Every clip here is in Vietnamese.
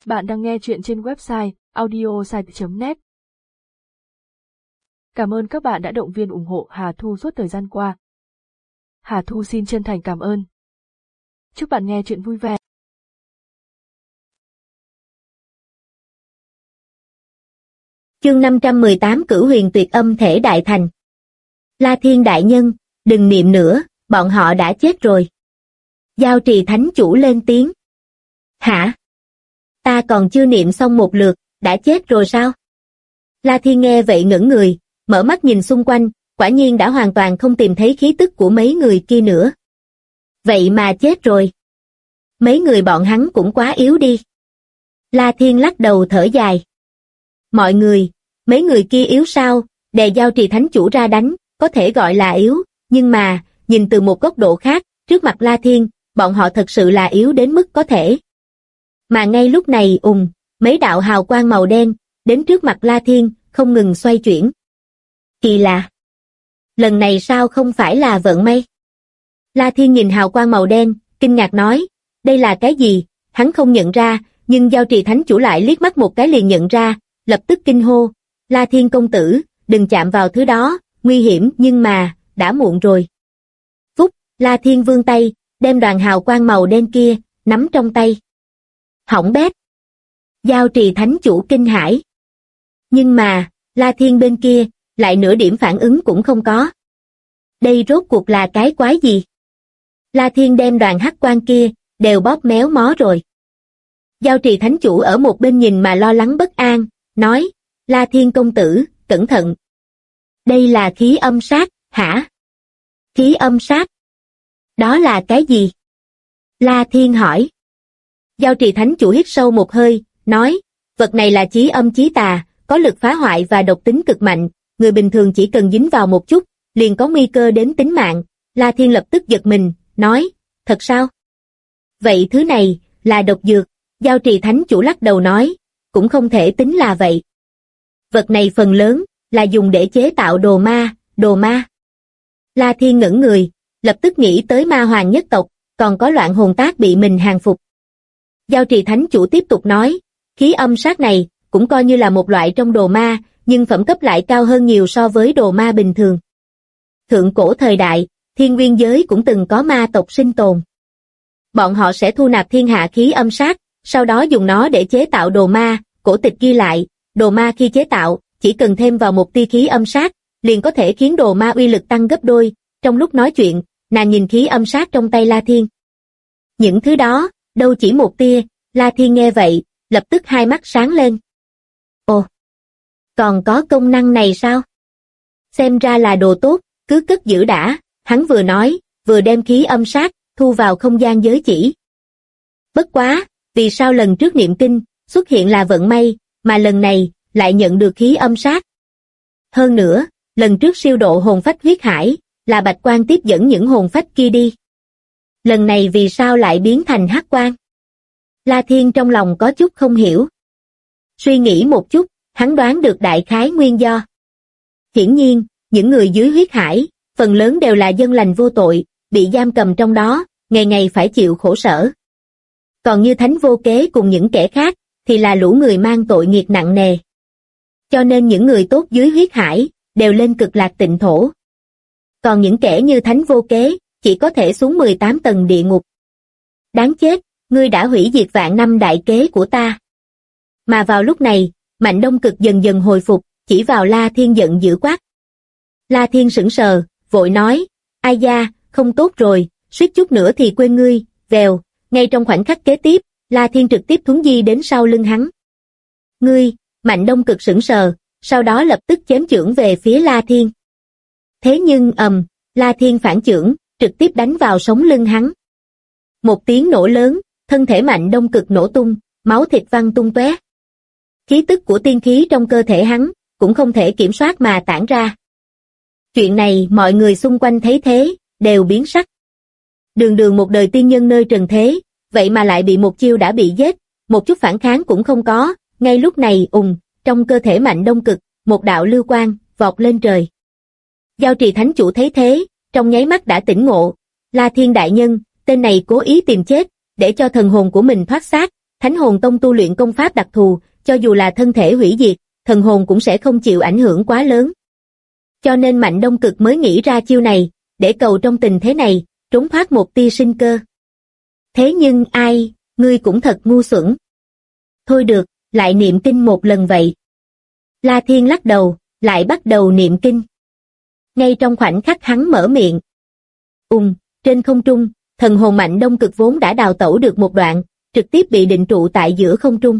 Bạn đang nghe chuyện trên website audiosite.net. Cảm ơn các bạn đã động viên ủng hộ Hà Thu suốt thời gian qua. Hà Thu xin chân thành cảm ơn. Chúc bạn nghe chuyện vui vẻ. Chương 518 Cửu Huyền Tuyệt Âm Thể Đại Thành. La Thiên đại nhân, đừng niệm nữa, bọn họ đã chết rồi. Giao Trì Thánh Chủ lên tiếng. Hả? Ta còn chưa niệm xong một lượt, đã chết rồi sao? La Thiên nghe vậy ngẩn người, mở mắt nhìn xung quanh, quả nhiên đã hoàn toàn không tìm thấy khí tức của mấy người kia nữa. Vậy mà chết rồi. Mấy người bọn hắn cũng quá yếu đi. La Thiên lắc đầu thở dài. Mọi người, mấy người kia yếu sao? Đè Giao Trì Thánh Chủ ra đánh, có thể gọi là yếu, nhưng mà, nhìn từ một góc độ khác, trước mặt La Thiên, bọn họ thật sự là yếu đến mức có thể. Mà ngay lúc này mấy đạo hào quang màu đen, đến trước mặt La Thiên, không ngừng xoay chuyển. Kỳ lạ. Lần này sao không phải là vận may? La Thiên nhìn hào quang màu đen, kinh ngạc nói, đây là cái gì? Hắn không nhận ra, nhưng Giao Trì Thánh Chủ lại liếc mắt một cái liền nhận ra, lập tức kinh hô, La Thiên công tử, đừng chạm vào thứ đó, nguy hiểm, nhưng mà, đã muộn rồi. Phúc, La Thiên vươn tay, đem đoàn hào quang màu đen kia, nắm trong tay. Hỏng bét. Giao Trì Thánh Chủ kinh hãi. Nhưng mà, La Thiên bên kia, lại nửa điểm phản ứng cũng không có. Đây rốt cuộc là cái quái gì? La Thiên đem đoàn hắc quang kia, đều bóp méo mó rồi. Giao Trì Thánh Chủ ở một bên nhìn mà lo lắng bất an, nói, La Thiên công tử, cẩn thận. Đây là khí âm sát, hả? Khí âm sát? Đó là cái gì? La Thiên hỏi. Giao Trì Thánh Chủ hít sâu một hơi, nói, vật này là chí âm chí tà, có lực phá hoại và độc tính cực mạnh, người bình thường chỉ cần dính vào một chút, liền có nguy cơ đến tính mạng. La Thiên lập tức giật mình, nói, thật sao? Vậy thứ này, là độc dược. Giao Trì Thánh Chủ lắc đầu nói, cũng không thể tính là vậy. Vật này phần lớn, là dùng để chế tạo đồ ma. La Thiên ngẩn người, lập tức nghĩ tới ma hoàng nhất tộc, còn có loạn hồn tác bị mình hàng phục. Giao Trì Thánh Chủ tiếp tục nói, khí âm sát này, cũng coi như là một loại trong đồ ma, nhưng phẩm cấp lại cao hơn nhiều so với đồ ma bình thường. Thượng cổ thời đại, thiên nguyên giới cũng từng có ma tộc sinh tồn. Bọn họ sẽ thu nạp thiên hạ khí âm sát, sau đó dùng nó để chế tạo đồ ma, cổ tịch ghi lại, đồ ma khi chế tạo, chỉ cần thêm vào một tia khí âm sát, liền có thể khiến đồ ma uy lực tăng gấp đôi. Trong lúc nói chuyện, nàng nhìn khí âm sát trong tay La Thiên. Những thứ đó, đâu chỉ một tia. La Thiên nghe vậy, lập tức hai mắt sáng lên. Ồ, còn có công năng này sao? Xem ra là đồ tốt, cứ cất giữ đã. Hắn vừa nói, vừa đem khí âm sát, thu vào không gian giới chỉ. Bất quá, vì sao lần trước niệm kinh, xuất hiện là vận may, mà lần này, lại nhận được khí âm sát? Hơn nữa, lần trước siêu độ hồn phách huyết hải, là bạch quang tiếp dẫn những hồn phách kia đi. Lần này vì sao lại biến thành hắc quang? La Thiên trong lòng có chút không hiểu. Suy nghĩ một chút, hắn đoán được đại khái nguyên do. Hiển nhiên, những người dưới huyết hải, phần lớn đều là dân lành vô tội, bị giam cầm trong đó, ngày ngày phải chịu khổ sở. Còn như Thánh Vô Kế cùng những kẻ khác, thì là lũ người mang tội nghiệp nặng nề. Cho nên những người tốt dưới huyết hải, đều lên cực lạc tịnh thổ. Còn những kẻ như Thánh Vô Kế, chỉ có thể xuống 18 tầng địa ngục. Đáng chết, ngươi đã hủy diệt vạn năm đại kế của ta. Mà vào lúc này, Mạnh Đông Cực dần dần hồi phục, chỉ vào La Thiên giận dữ quát. La Thiên sững sờ, vội nói, ai da, không tốt rồi, suýt chút nữa thì quên ngươi, vèo, ngay trong khoảnh khắc kế tiếp, La Thiên trực tiếp thuấn di đến sau lưng hắn. Ngươi, Mạnh Đông Cực sững sờ, sau đó lập tức chém chưởng về phía La Thiên. Thế nhưng La Thiên phản chưởng, trực tiếp đánh vào sống lưng hắn. Một tiếng nổ lớn, thân thể Mạnh Đông Cực nổ tung, máu thịt văng tung tóe. Khí tức của tiên khí trong cơ thể hắn, cũng không thể kiểm soát mà tản ra. Chuyện này mọi người xung quanh thấy thế, đều biến sắc. Đường đường một đời tiên nhân nơi trần thế, vậy mà lại bị một chiêu đã bị giết, một chút phản kháng cũng không có. Ngay lúc này trong cơ thể Mạnh Đông Cực, một đạo lưu quang, vọt lên trời. Giao Trì Thánh Chủ thấy thế, trong nháy mắt đã tỉnh ngộ. La Thiên đại nhân, tên này cố ý tìm chết, để cho thần hồn của mình thoát xác, Thánh hồn tông tu luyện công pháp đặc thù, cho dù là thân thể hủy diệt, thần hồn cũng sẽ không chịu ảnh hưởng quá lớn. Cho nên Mạnh Đông Cực mới nghĩ ra chiêu này, để cầu trong tình thế này, trốn thoát một tia sinh cơ. Thế nhưng ai, ngươi cũng thật ngu xuẩn. Thôi được, lại niệm kinh một lần vậy. La Thiên lắc đầu, lại bắt đầu niệm kinh. Ngay trong khoảnh khắc hắn mở miệng. Trên không trung, thần hồn Mạnh Đông Cực vốn đã đào tẩu được một đoạn, trực tiếp bị định trụ tại giữa không trung.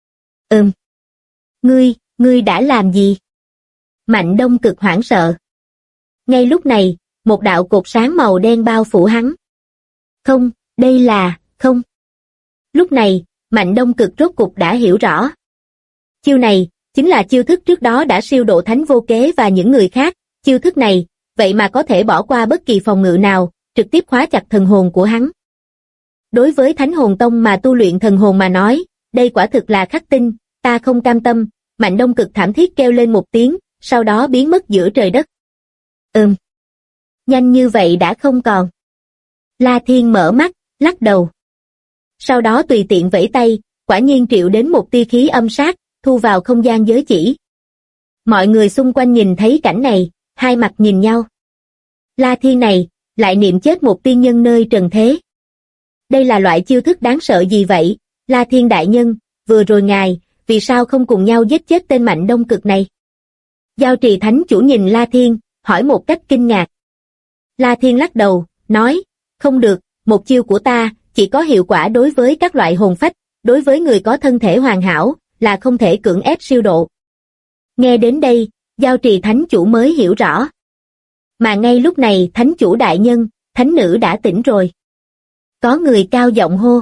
Ngươi đã làm gì? Mạnh Đông Cực hoảng sợ. Ngay lúc này, một đạo cột sáng màu đen bao phủ hắn. Không, đây là, không. Lúc này, Mạnh Đông Cực rốt cục đã hiểu rõ. Chiêu này, chính là chiêu thức trước đó đã siêu độ Thánh Vô Kế và những người khác. Chiêu thức này, vậy mà có thể bỏ qua bất kỳ phòng ngự nào, trực tiếp khóa chặt thần hồn của hắn. Đối với Thánh Hồn Tông mà tu luyện thần hồn mà nói, đây quả thực là khắc tinh, ta không cam tâm. Mạnh Đông Cực thảm thiết kêu lên một tiếng, sau đó biến mất giữa trời đất. Nhanh như vậy đã không còn. La Thiên mở mắt, lắc đầu. Sau đó tùy tiện vẫy tay, quả nhiên triệu đến một tia khí âm sát, thu vào không gian giới chỉ. Mọi người xung quanh nhìn thấy cảnh này, hai mặt nhìn nhau. La Thiên này, lại niệm chết một tiên nhân nơi trần thế. Đây là loại chiêu thức đáng sợ gì vậy? La Thiên đại nhân, vừa rồi ngài, vì sao không cùng nhau giết chết tên Mạnh Đông Cực này? Giao Trì Thánh Chủ nhìn La Thiên, hỏi một cách kinh ngạc. La Thiên lắc đầu, nói, không được, một chiêu của ta, chỉ có hiệu quả đối với các loại hồn phách, đối với người có thân thể hoàn hảo, là không thể cưỡng ép siêu độ. Nghe đến đây, Giao Trì Thánh Chủ mới hiểu rõ. Mà ngay lúc này Thánh Chủ đại nhân, Thánh Nữ đã tỉnh rồi. Có người cao giọng hô.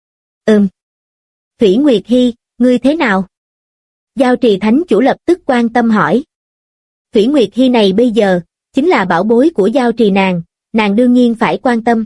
Thủy Nguyệt Hy, ngươi thế nào? Giao Trì Thánh Chủ lập tức quan tâm hỏi. Thủy Nguyệt Hy này bây giờ, chính là bảo bối của Giao Trì nàng đương nhiên phải quan tâm.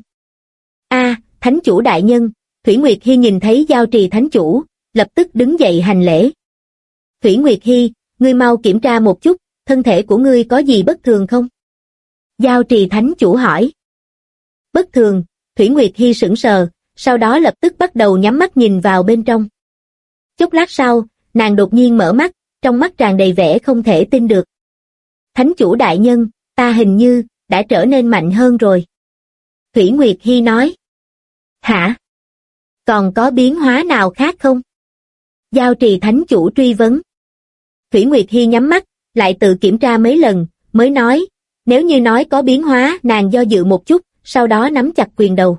Thánh Chủ đại nhân, Thủy Nguyệt Hy nhìn thấy Giao Trì Thánh Chủ, lập tức đứng dậy hành lễ. Thủy Nguyệt Hy, ngươi mau kiểm tra một chút, thân thể của ngươi có gì bất thường không? Giao Trì Thánh Chủ hỏi. Bất thường, Thủy Nguyệt Hy sững sờ, sau đó lập tức bắt đầu nhắm mắt nhìn vào bên trong. Chốc lát sau, nàng đột nhiên mở mắt, trong mắt tràn đầy vẻ không thể tin được. Thánh Chủ đại nhân, ta hình như, đã trở nên mạnh hơn rồi. Thủy Nguyệt Hy nói. Hả? Còn có biến hóa nào khác không? Giao Trì Thánh Chủ truy vấn. Thủy Nguyệt Hy nhắm mắt, lại tự kiểm tra mấy lần, mới nói, nếu như nói có biến hóa, nàng do dự một chút, sau đó nắm chặt quyền đầu.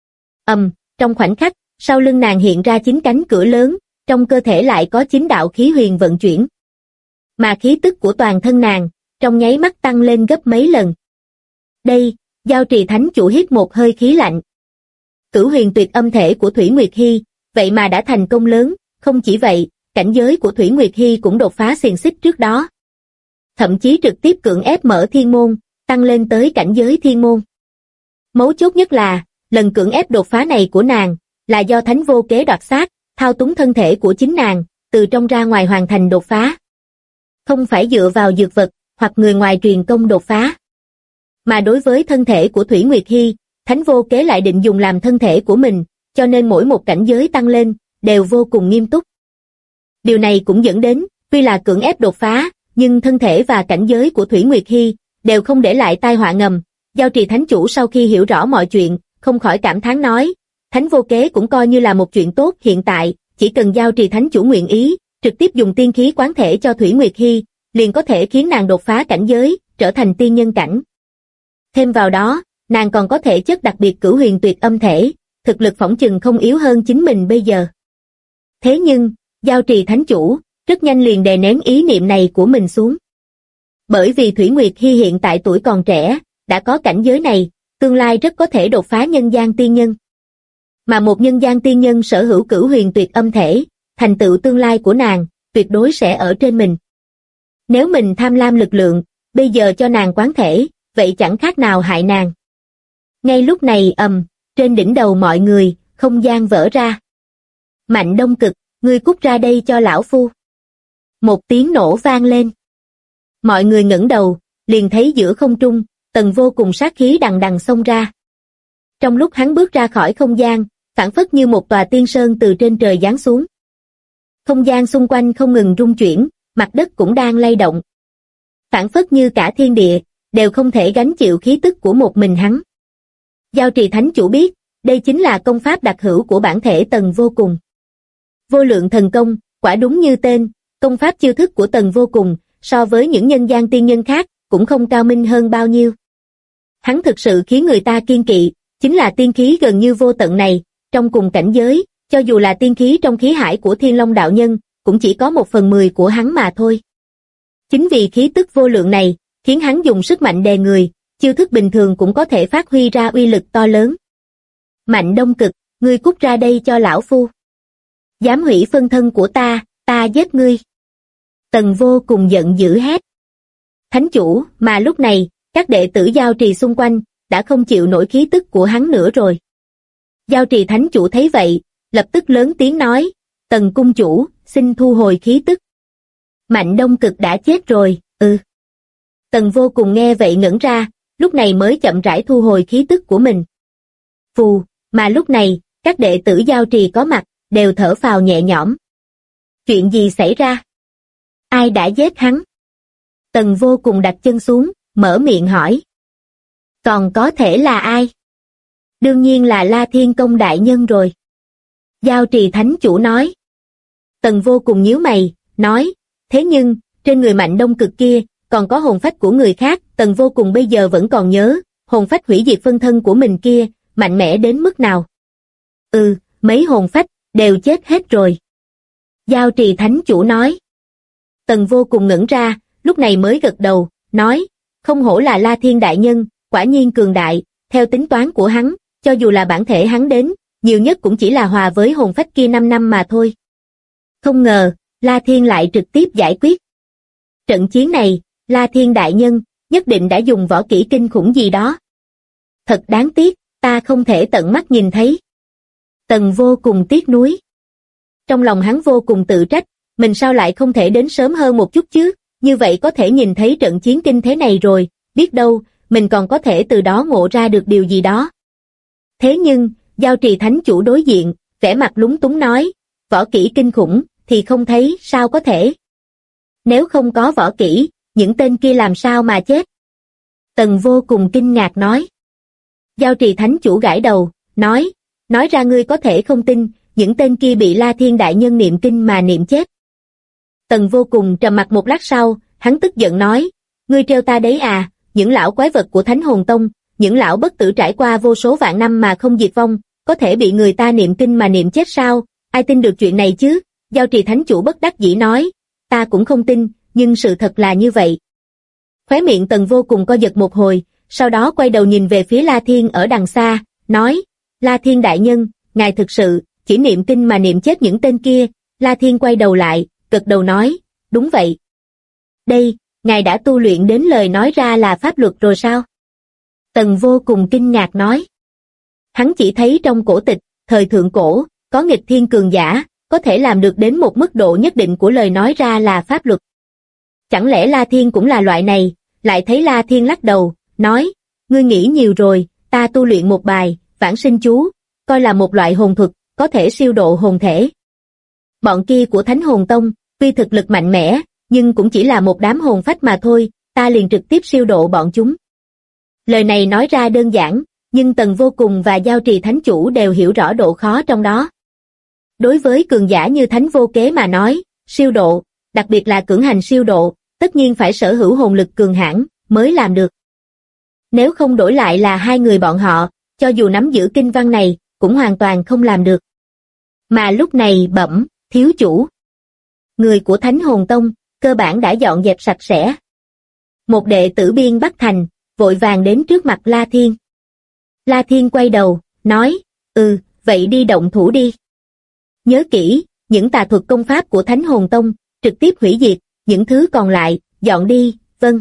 Trong khoảnh khắc, sau lưng nàng hiện ra 9 cánh cửa lớn, trong cơ thể lại có 9 đạo khí huyền vận chuyển. Mà khí tức của toàn thân nàng, trong nháy mắt tăng lên gấp mấy lần. Đây, Giao Trì Thánh Chủ hít một hơi khí lạnh. Cửu huyền tuyệt âm thể của Thủy Nguyệt Hy, vậy mà đã thành công lớn, không chỉ vậy, cảnh giới của Thủy Nguyệt Hy cũng đột phá xiềng xích trước đó. Thậm chí trực tiếp cưỡng ép mở thiên môn, tăng lên tới cảnh giới thiên môn. Mấu chốt nhất là, lần cưỡng ép đột phá này của nàng, là do Thánh Vô Kế đoạt xác, thao túng thân thể của chính nàng, từ trong ra ngoài hoàn thành đột phá. Không phải dựa vào dược vật, hoặc người ngoài truyền công đột phá. Mà đối với thân thể của Thủy Nguyệt Hy, Thánh Vô Kế lại định dùng làm thân thể của mình, cho nên mỗi một cảnh giới tăng lên, đều vô cùng nghiêm túc. Điều này cũng dẫn đến, tuy là cưỡng ép đột phá, nhưng thân thể và cảnh giới của Thủy Nguyệt Hy, đều không để lại tai họa ngầm. Giao Trì Thánh Chủ sau khi hiểu rõ mọi chuyện, không khỏi cảm thán nói, Thánh Vô Kế cũng coi như là một chuyện tốt hiện tại, chỉ cần Giao Trì Thánh Chủ nguyện ý, trực tiếp dùng tiên khí quán thể cho Thủy Nguyệt Hy, liền có thể khiến nàng đột phá cảnh giới, trở thành tiên nhân cảnh. Thêm vào đó, nàng còn có thể chất đặc biệt cửu huyền tuyệt âm thể, thực lực phỏng chừng không yếu hơn chính mình bây giờ. Thế nhưng, Giao Trì Thánh Chủ, rất nhanh liền đè nén ý niệm này của mình xuống. Bởi vì Thủy Nguyệt Hy hiện tại tuổi còn trẻ, đã có cảnh giới này, tương lai rất có thể đột phá nhân gian tiên nhân. Mà một nhân gian tiên nhân sở hữu cửu huyền tuyệt âm thể, thành tựu tương lai của nàng, tuyệt đối sẽ ở trên mình. Nếu mình tham lam lực lượng, bây giờ cho nàng quán thể, vậy chẳng khác nào hại nàng. Ngay lúc này trên đỉnh đầu mọi người, không gian vỡ ra. Mạnh Đông Cực, ngươi cút ra đây cho lão phu. Một tiếng nổ vang lên. Mọi người ngẩng đầu, liền thấy giữa không trung, tầng vô cùng sát khí đằng đằng xông ra. Trong lúc hắn bước ra khỏi không gian, phảng phất như một tòa tiên sơn từ trên trời giáng xuống. Không gian xung quanh không ngừng rung chuyển, mặt đất cũng đang lay động. Phảng phất như cả thiên địa, đều không thể gánh chịu khí tức của một mình hắn. Giao Trì Thánh Chủ biết, đây chính là công pháp đặc hữu của bản thể Tần Vô Cùng. Vô lượng thần công, quả đúng như tên, công pháp chiêu thức của Tần Vô Cùng, so với những nhân gian tiên nhân khác, cũng không cao minh hơn bao nhiêu. Hắn thực sự khiến người ta kiêng kỵ, chính là tiên khí gần như vô tận này, trong cùng cảnh giới, cho dù là tiên khí trong khí hải của Thiên Long đạo nhân, cũng chỉ có 1/10 của hắn mà thôi. Chính vì khí tức vô lượng này, khiến hắn dùng sức mạnh đè người, chiêu thức bình thường cũng có thể phát huy ra uy lực to lớn. Mạnh Đông Cực, ngươi cút ra đây cho lão phu. Dám hủy phân thân của ta giết ngươi. Tần Vô Cùng giận dữ hét. Thánh chủ, mà lúc này, các đệ tử Giao Trì xung quanh, đã không chịu nổi khí tức của hắn nữa rồi. Giao Trì Thánh Chủ thấy vậy, lập tức lớn tiếng nói, Tần cung chủ, xin thu hồi khí tức. Mạnh Đông Cực đã chết rồi, Tần Vô Cùng nghe vậy ngẩn ra, lúc này mới chậm rãi thu hồi khí tức của mình. Phù, mà lúc này, các đệ tử Giao Trì có mặt, đều thở phào nhẹ nhõm. Chuyện gì xảy ra? Ai đã giết hắn? Tần Vô Cùng đặt chân xuống, mở miệng hỏi. Còn có thể là ai? Đương nhiên là La Thiên Công đại nhân rồi. Giao Trì Thánh Chủ nói. Tần Vô Cùng nhíu mày, nói, thế nhưng, trên người Mạnh Đông Cực kia, còn có hồn phách của người khác, Tần Vô Cùng bây giờ vẫn còn nhớ, hồn phách hủy diệt phân thân của mình kia, mạnh mẽ đến mức nào. Mấy hồn phách, đều chết hết rồi. Giao Trì Thánh Chủ nói. Tần Vô Cùng ngẩn ra, lúc này mới gật đầu, nói, không hổ là La Thiên đại nhân, quả nhiên cường đại, theo tính toán của hắn, cho dù là bản thể hắn đến, nhiều nhất cũng chỉ là hòa với hồn phách kia 5 năm mà thôi. Không ngờ, La Thiên lại trực tiếp giải quyết. Trận chiến này, La Thiên đại nhân, nhất định đã dùng võ kỹ kinh khủng gì đó. Thật đáng tiếc, ta không thể tận mắt nhìn thấy. Tần Vô Cùng tiếc nuối. Trong lòng hắn vô cùng tự trách, mình sao lại không thể đến sớm hơn một chút chứ, như vậy có thể nhìn thấy trận chiến kinh thế này rồi, biết đâu, mình còn có thể từ đó ngộ ra được điều gì đó. Thế nhưng, Giao Trì Thánh Chủ đối diện, vẻ mặt lúng túng nói, võ kỹ kinh khủng, thì không thấy, sao có thể. Nếu không có võ kỹ, những tên kia làm sao mà chết? Tần Vô Cùng kinh ngạc nói. Giao Trì Thánh Chủ gãi đầu, nói ra ngươi có thể không tin, những tên kia bị La Thiên đại nhân niệm kinh mà niệm chết. Tần Vô Cùng trầm mặc một lát sau, hắn tức giận nói, ngươi trêu ta đấy à, những lão quái vật của Thánh Hồn Tông, những lão bất tử trải qua vô số vạn năm mà không diệt vong, có thể bị người ta niệm kinh mà niệm chết sao, ai tin được chuyện này chứ? Giao Trì Thánh Chủ bất đắc dĩ nói, ta cũng không tin, nhưng sự thật là như vậy. Khóe miệng Tần Vô Cùng co giật một hồi, sau đó quay đầu nhìn về phía La Thiên ở đằng xa, nói, La Thiên đại nhân, ngài thực sự, chỉ niệm kinh mà niệm chết những tên kia. La Thiên quay đầu lại, gật đầu nói, đúng vậy. Đây, ngài đã tu luyện đến lời nói ra là pháp luật rồi sao? Tần Vô Cùng kinh ngạc nói. Hắn chỉ thấy trong cổ tịch, thời thượng cổ, có nghịch thiên cường giả, có thể làm được đến một mức độ nhất định của lời nói ra là pháp luật. Chẳng lẽ La Thiên cũng là loại này? Lại thấy La Thiên lắc đầu, nói, ngươi nghĩ nhiều rồi, ta tu luyện một bài, vãng sinh chú, coi là một loại hồn thuật, có thể siêu độ hồn thể. Bọn kia của Thánh Hồn Tông, tuy thực lực mạnh mẽ, nhưng cũng chỉ là một đám hồn phách mà thôi, ta liền trực tiếp siêu độ bọn chúng. Lời này nói ra đơn giản, nhưng Tần Vô Cùng và Giao Trì Thánh Chủ đều hiểu rõ độ khó trong đó. Đối với cường giả như Thánh Vô Kế mà nói, siêu độ, đặc biệt là cưỡng hành siêu độ, tất nhiên phải sở hữu hồn lực cường hãn mới làm được. Nếu không đổi lại là hai người bọn họ, cho dù nắm giữ kinh văn này, cũng hoàn toàn không làm được. Mà lúc này bẩm, thiếu chủ. Người của Thánh Hồn Tông, cơ bản đã dọn dẹp sạch sẽ. Một đệ tử Biên Bắc Thành, vội vàng đến trước mặt La Thiên. La Thiên quay đầu, nói, vậy đi động thủ đi. Nhớ kỹ, những tà thuật công pháp của Thánh Hồn Tông, trực tiếp hủy diệt, những thứ còn lại, dọn đi, vâng.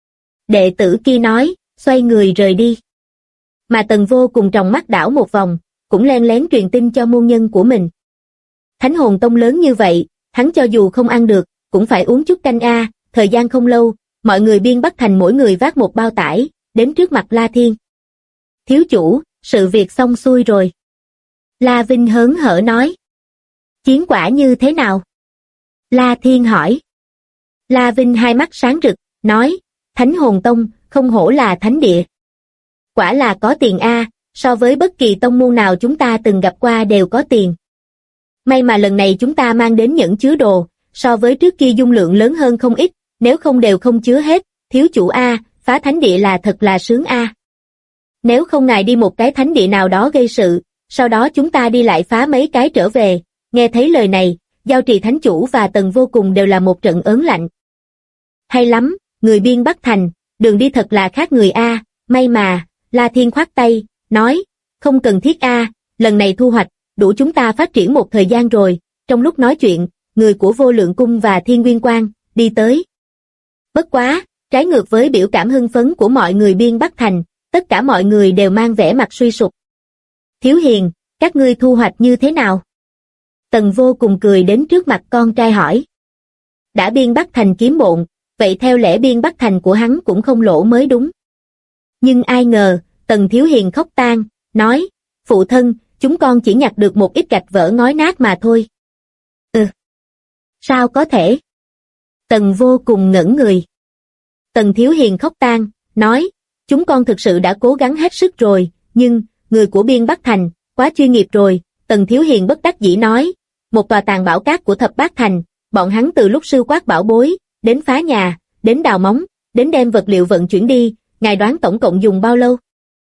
Đệ tử kia nói, xoay người rời đi. Mà Tần Vô Cùng tròng mắt đảo một vòng, cũng len lén truyền tin cho môn nhân của mình. Thánh Hồn Tông lớn như vậy, hắn cho dù không ăn được, cũng phải uống chút canh a. Thời gian không lâu, mọi người Biên Bắc Thành mỗi người vác một bao tải, đến trước mặt La Thiên. Thiếu chủ, sự việc xong xuôi rồi. La Vinh hớn hở nói. Chiến quả như thế nào? La Thiên hỏi. La Vinh hai mắt sáng rực, nói, Thánh Hồn Tông, không hổ là thánh địa. Quả là có tiền a, so với bất kỳ tông môn nào chúng ta từng gặp qua đều có tiền. May mà lần này chúng ta mang đến nhẫn chứa đồ, so với trước kia dung lượng lớn hơn không ít, nếu không đều không chứa hết, thiếu chủ a, phá thánh địa là thật là sướng a. Nếu không ngài đi một cái thánh địa nào đó gây sự, sau đó chúng ta đi lại phá mấy cái trở về. Nghe thấy lời này, Giao Trì Thánh Chủ và Tần Vô Cùng đều là một trận ớn lạnh. Hay lắm, người biên Bắc Thành, đường đi thật là khác người a, may mà, La Thiên khoát tay, nói, không cần thiết a, lần này thu hoạch, đủ chúng ta phát triển một thời gian rồi. Trong lúc nói chuyện, người của Vô Lượng Cung và Thiên Nguyên Quang đi tới. Bất quá, trái ngược với biểu cảm hưng phấn của mọi người biên Bắc Thành, tất cả mọi người đều mang vẻ mặt suy sụp. Thiếu Hiền, các ngươi thu hoạch như thế nào? Tần Vô Cùng cười đến trước mặt con trai hỏi. Đã biên Bắc Thành kiếm bộn, vậy theo lẽ biên Bắc Thành của hắn cũng không lỗ mới đúng. Nhưng ai ngờ, Tần Thiếu Hiền khóc tang, nói, phụ thân, chúng con chỉ nhặt được một ít gạch vỡ ngói nát mà thôi. Sao có thể? Tần Vô Cùng ngẩn người. Tần Thiếu Hiền khóc tang, nói, chúng con thực sự đã cố gắng hết sức rồi, nhưng, người của biên Bắc Thành, quá chuyên nghiệp rồi. Tần Thiếu Hiền bất đắc dĩ nói, một tòa tàn bảo cát của Thập Bát Thành, bọn hắn từ lúc sưu quát bảo bối, đến phá nhà, đến đào móng, đến đem vật liệu vận chuyển đi, ngài đoán tổng cộng dùng bao lâu?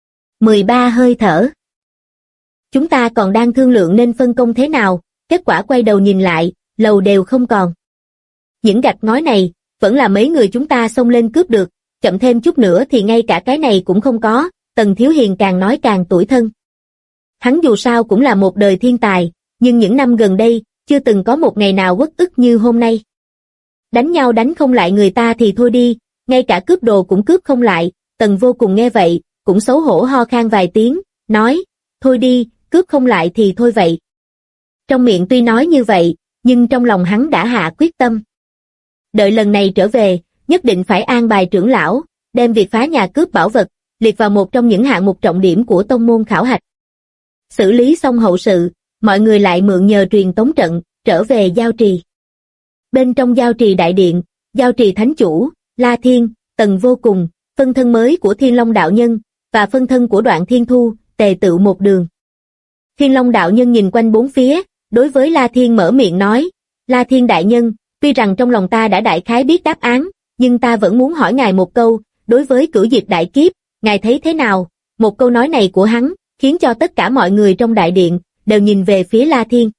13 hơi thở. Chúng ta còn đang thương lượng nên phân công thế nào, kết quả quay đầu nhìn lại, lầu đều không còn. Những gạch ngói này, vẫn là mấy người chúng ta xông lên cướp được, chậm thêm chút nữa thì ngay cả cái này cũng không có. Tần Thiếu Hiền càng nói càng tủi thân. Hắn dù sao cũng là một đời thiên tài, nhưng những năm gần đây, chưa từng có một ngày nào uất ức như hôm nay. Đánh nhau đánh không lại người ta thì thôi đi, ngay cả cướp đồ cũng cướp không lại. Tần Vô Cùng nghe vậy, cũng xấu hổ ho khan vài tiếng, nói, thôi đi, cướp không lại thì thôi vậy. Trong miệng tuy nói như vậy, nhưng trong lòng hắn đã hạ quyết tâm. Đợi lần này trở về, nhất định phải an bài trưởng lão, đem việc phá nhà cướp bảo vật, liệt vào một trong những hạng mục trọng điểm của tông môn khảo hạch. Xử lý xong hậu sự, mọi người lại mượn nhờ truyền tống trận, trở về Giao Trì. Bên trong Giao Trì đại điện, Giao Trì Thánh Chủ, La Thiên, Tần Vô Cùng, phân thân mới của Thiên Long đạo nhân, và phân thân của Đoạn Thiên Thu, tề tựu một đường. Thiên Long đạo nhân nhìn quanh bốn phía, đối với La Thiên mở miệng nói, La Thiên đại nhân, tuy rằng trong lòng ta đã đại khái biết đáp án, nhưng ta vẫn muốn hỏi ngài một câu, đối với cửu diệt đại kiếp, ngài thấy thế nào? Một câu nói này của hắn, khiến cho tất cả mọi người trong đại điện, đều nhìn về phía La Thiên.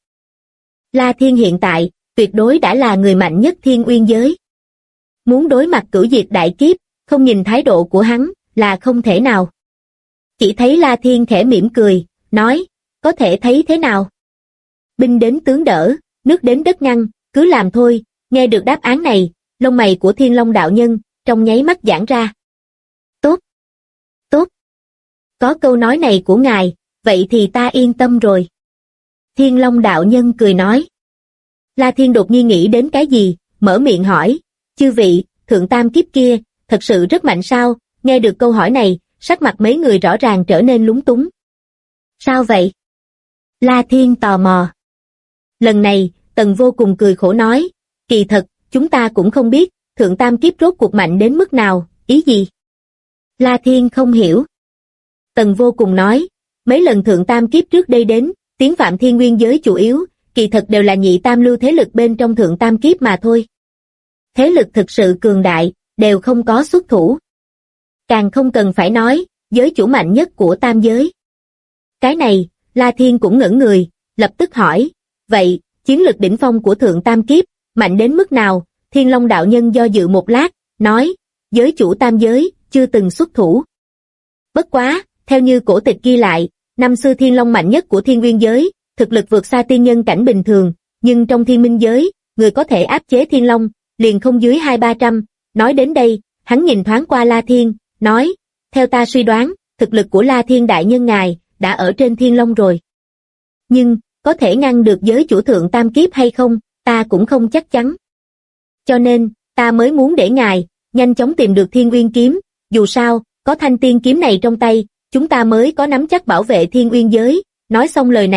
La Thiên hiện tại, tuyệt đối đã là người mạnh nhất Thiên Uyên giới. Muốn đối mặt cửu diệt đại kiếp, không nhìn thái độ của hắn, là không thể nào. Chỉ thấy La Thiên khẽ mỉm cười, nói, có thể thấy thế nào? Binh đến tướng đỡ, nước đến đất ngăn, cứ làm thôi. Nghe được đáp án này, lông mày của Thiên Long đạo nhân, trong nháy mắt giãn ra. Tốt, tốt. Có câu nói này của ngài, vậy thì ta yên tâm rồi. Thiên Long đạo nhân cười nói. La Thiên đột nhiên nghĩ đến cái gì, mở miệng hỏi, chư vị, thượng tam kiếp kia, thật sự rất mạnh sao? Nghe được câu hỏi này, sắc mặt mấy người rõ ràng trở nên lúng túng. Sao vậy? La Thiên tò mò. Lần này, Tần Vô Cùng cười khổ nói, kỳ thật, chúng ta cũng không biết, thượng tam kiếp rốt cuộc mạnh đến mức nào, ý gì? La Thiên không hiểu. Tần Vô Cùng nói, mấy lần thượng tam kiếp trước đây đến, tiến phạm thiên nguyên giới chủ yếu, kỳ thật đều là nhị tam lưu thế lực bên trong thượng tam kiếp mà thôi. Thế lực thực sự cường đại, đều không có xuất thủ. Càng không cần phải nói, giới chủ mạnh nhất của tam giới. Cái này, La Thiên cũng ngẩn người, lập tức hỏi, vậy, chiến lực đỉnh phong của thượng tam kiếp, mạnh đến mức nào? Thiên Long đạo nhân do dự một lát, nói, giới chủ tam giới, chưa từng xuất thủ. Bất quá, theo như cổ tịch ghi lại, năm xưa Thiên Long mạnh nhất của Thiên Nguyên giới, thực lực vượt xa tiên nhân cảnh bình thường, nhưng trong Thiên Minh giới, người có thể áp chế Thiên Long, liền không dưới 200-300. Nói đến đây, hắn nhìn thoáng qua La Thiên, nói, theo ta suy đoán, thực lực của La Thiên đại nhân ngài, đã ở trên Thiên Long rồi. Nhưng, có thể ngăn được giới chủ thượng tam kiếp hay không, ta cũng không chắc chắn. Cho nên, ta mới muốn để ngài, nhanh chóng tìm được Thiên Uyên kiếm, dù sao, có thanh tiên kiếm này trong tay, chúng ta mới có nắm chắc bảo vệ Thiên Uyên giới. Nói xong lời này,